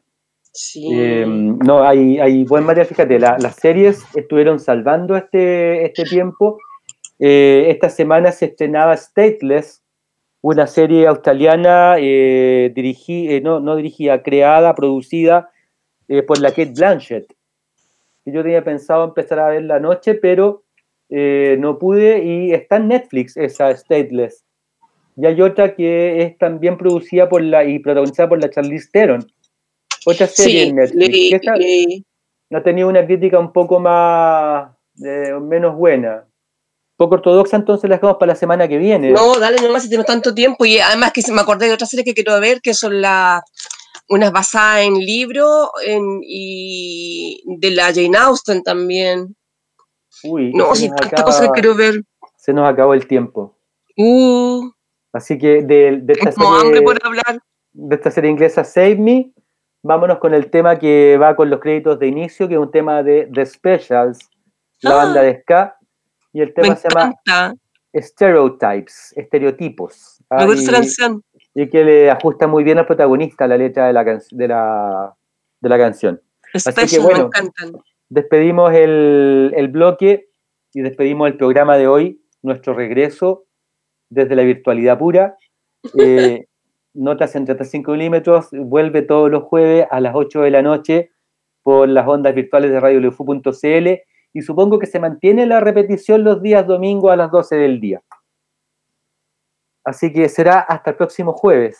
C: Eh,
D: Sí.
C: no, hay, hay buen material, fíjate, la, las series estuvieron salvando este, este tiempo. Eh, esta semana se estrenaba Stateless, una serie australiana eh, dirigi, eh, no, no dirigida, creada, producida eh, por la Kate Blanchett. Que yo tenía pensado empezar a ver la noche, pero eh, no pude y está en Netflix esa Stateless. Y hay otra que es también producida por la y protagonizada por la Charlize Theron. Otra serie
D: Sí,
C: en Netflix,
D: leí,
C: que esa
D: leí.
C: ha tenido una crítica un poco más, eh, menos buena. Poco ortodoxa, entonces la dejamos para la semana que viene.
D: No, dale nomás si tengo tanto tiempo. Y además que se me acordé de otras series que quiero ver, que son las unas basadas en libros en, y de la Jane Austen también.
C: Uy, y
D: No,
C: se
D: sí,
C: nos
D: tantas cosas que
C: acaba,
D: quiero ver.
C: se nos acabó el tiempo.
D: Uh,
C: Así que de, de esta
D: tengo como hambre por
C: serie,
D: hablar.
C: de esta serie inglesa Save Me, vámonos con el tema que va con los créditos de inicio, que es un tema de The Specials, la banda
D: ¡Ah!
C: de ska, y el
D: Me
C: tema se llama
D: encanta.
C: Stereotypes, estereotipos.
D: Me
C: ¿Ah?
D: gusta esa
C: Y,
D: canción.
C: y que le ajusta muy bien al protagonista la letra de la, can- de la, de la canción. Así que
D: Special, me
C: bueno,
D: encantan.
C: despedimos el, el bloque y despedimos el programa de hoy, nuestro regreso desde la virtualidad pura. Eh, notas en treinta y cinco milímetros, vuelve todos los jueves a las ocho de la noche por las ondas virtuales de radio w f u punto c l, y supongo que se mantiene la repetición los días domingo a las doce del día. Así que será hasta el próximo jueves.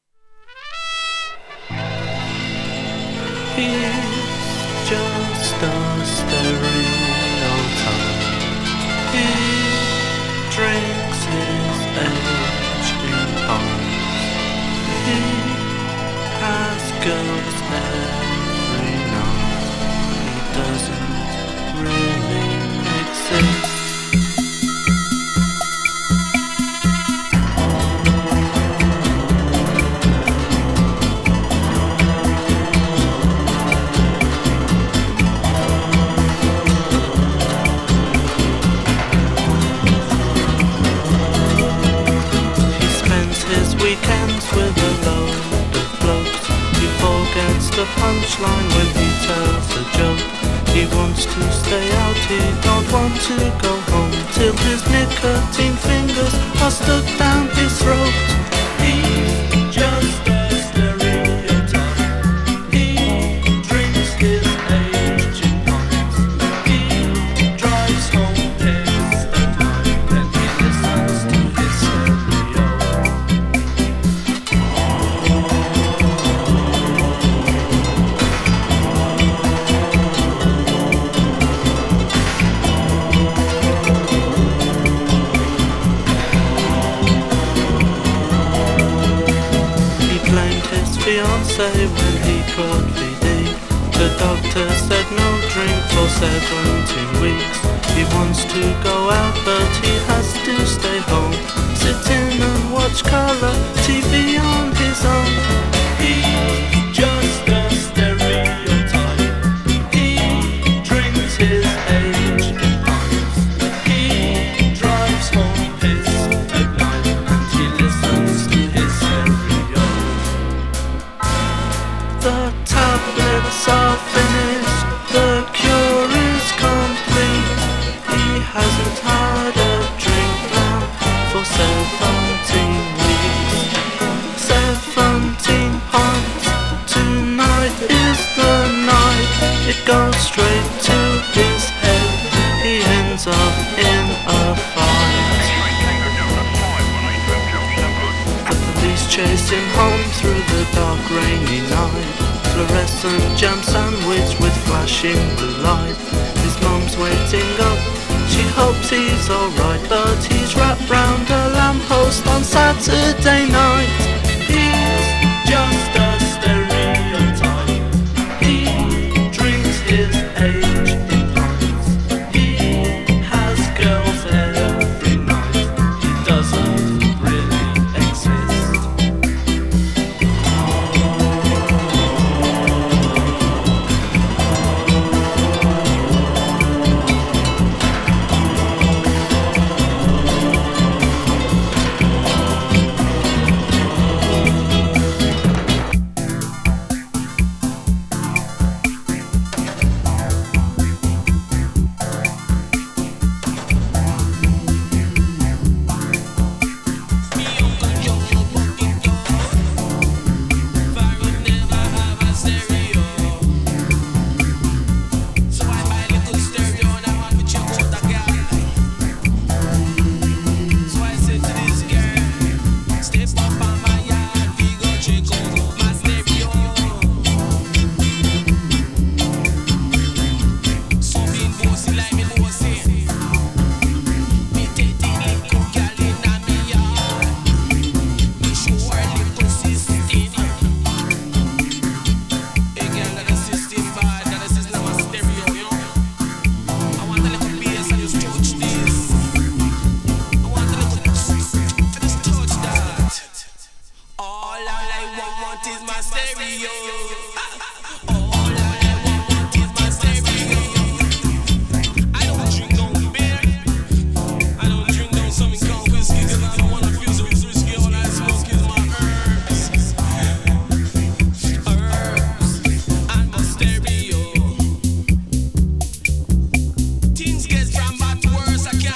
E: The punchline when he tells a joke. He wants to stay out, he don't want to go home till his nicotine fingers are stuck down his throat. He's just a stereotype. He drinks his age in pints. He drives home pissed at night and he listens to his stereo. Fiancé when he could V D. The doctor said no drink for seventeen weeks. He wants to go out but he has to stay home, sit in and watch colour T V on his own. He's just a stereotype. He drinks his age in pints. He drives home pissed at night and he listens to his stereo. The tablets are finished, the cure is complete. He hasn't had a drink now for seventeen weeks. Seventeen pints, tonight is the night. It goes straight to his head, he ends up in a fight. The police chase him home through the dark rainy night. Fluorescent jam sandwich with flashing blue light. His mum's waiting up, she hopes he's alright, but he's wrapped round a lamppost on Saturday night. He's just a stereotype. He drinks his age in pints. He has girls every night. He doesn't really exist.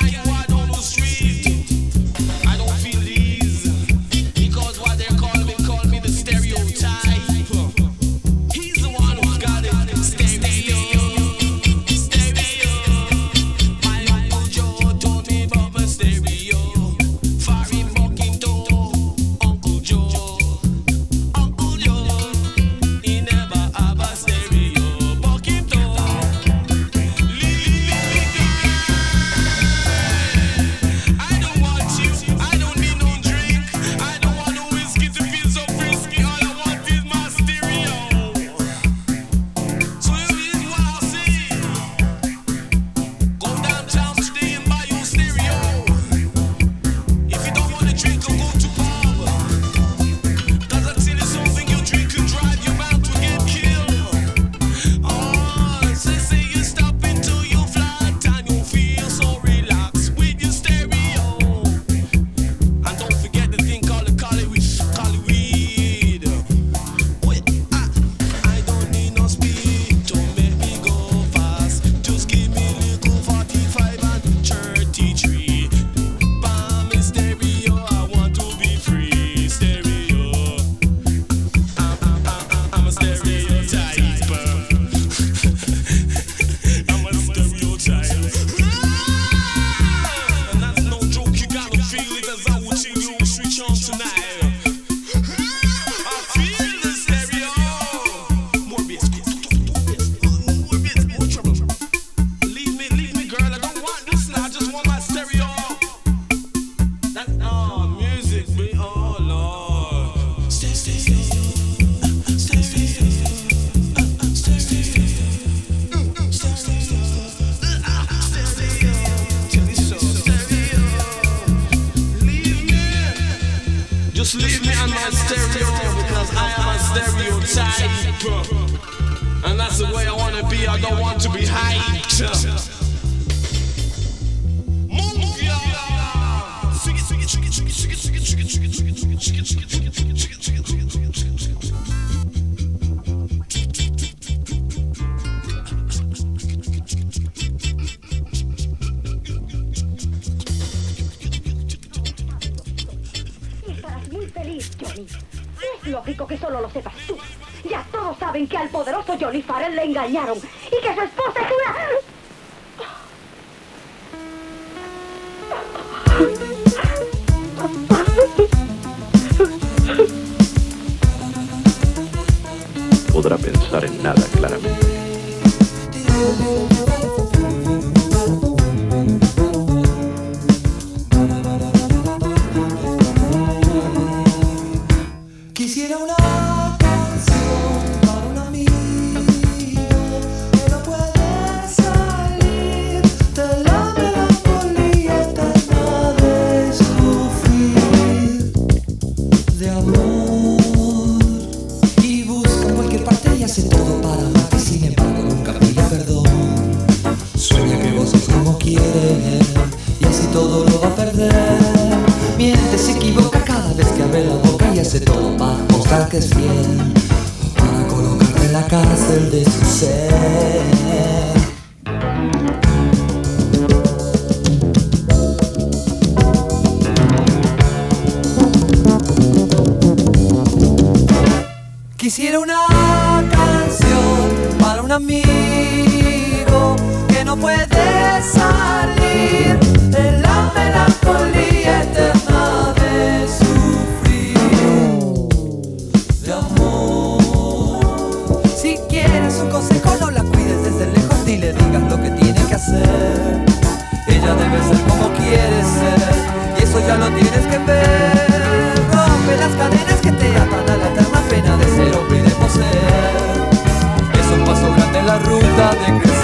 F: Call me stereo because I am a stereotype. And that's the way I wanna be, I don't want to be hyped.
B: Estarás muy feliz, Johnny. No es lógico que solo lo sepas tú. Ya todos saben que al poderoso Johnny Farrell le engañaron y que su esposa es una...
G: Podrá pensar en nada claramente.
H: Quisiera una canción para un amigo que no puede salir de la melancolía eterna de sufrir de amor, y busca en cualquier parte y hace todo para amarte, sin embargo nunca pide perdón. Sueña que vos sos como quiere y así todo lo va a perder. Miente, se equivoca cada vez que abre la boca y hace todo para mostrar que es fiel, para colocarte en la cárcel de su ser. Quisiera una canción para un amigo que no puede salir de la melancolía eterna de sufrir de amor. Si quieres un consejo, no la cuides desde lejos ni le digas lo que tiene que hacer. Ella debe ser como quiere ser y eso ya lo tienes que ver. Rompe las cadenas que te atan a la eterna pena de ser hombre y de poseer. Es un paso grande en la ruta de crecer.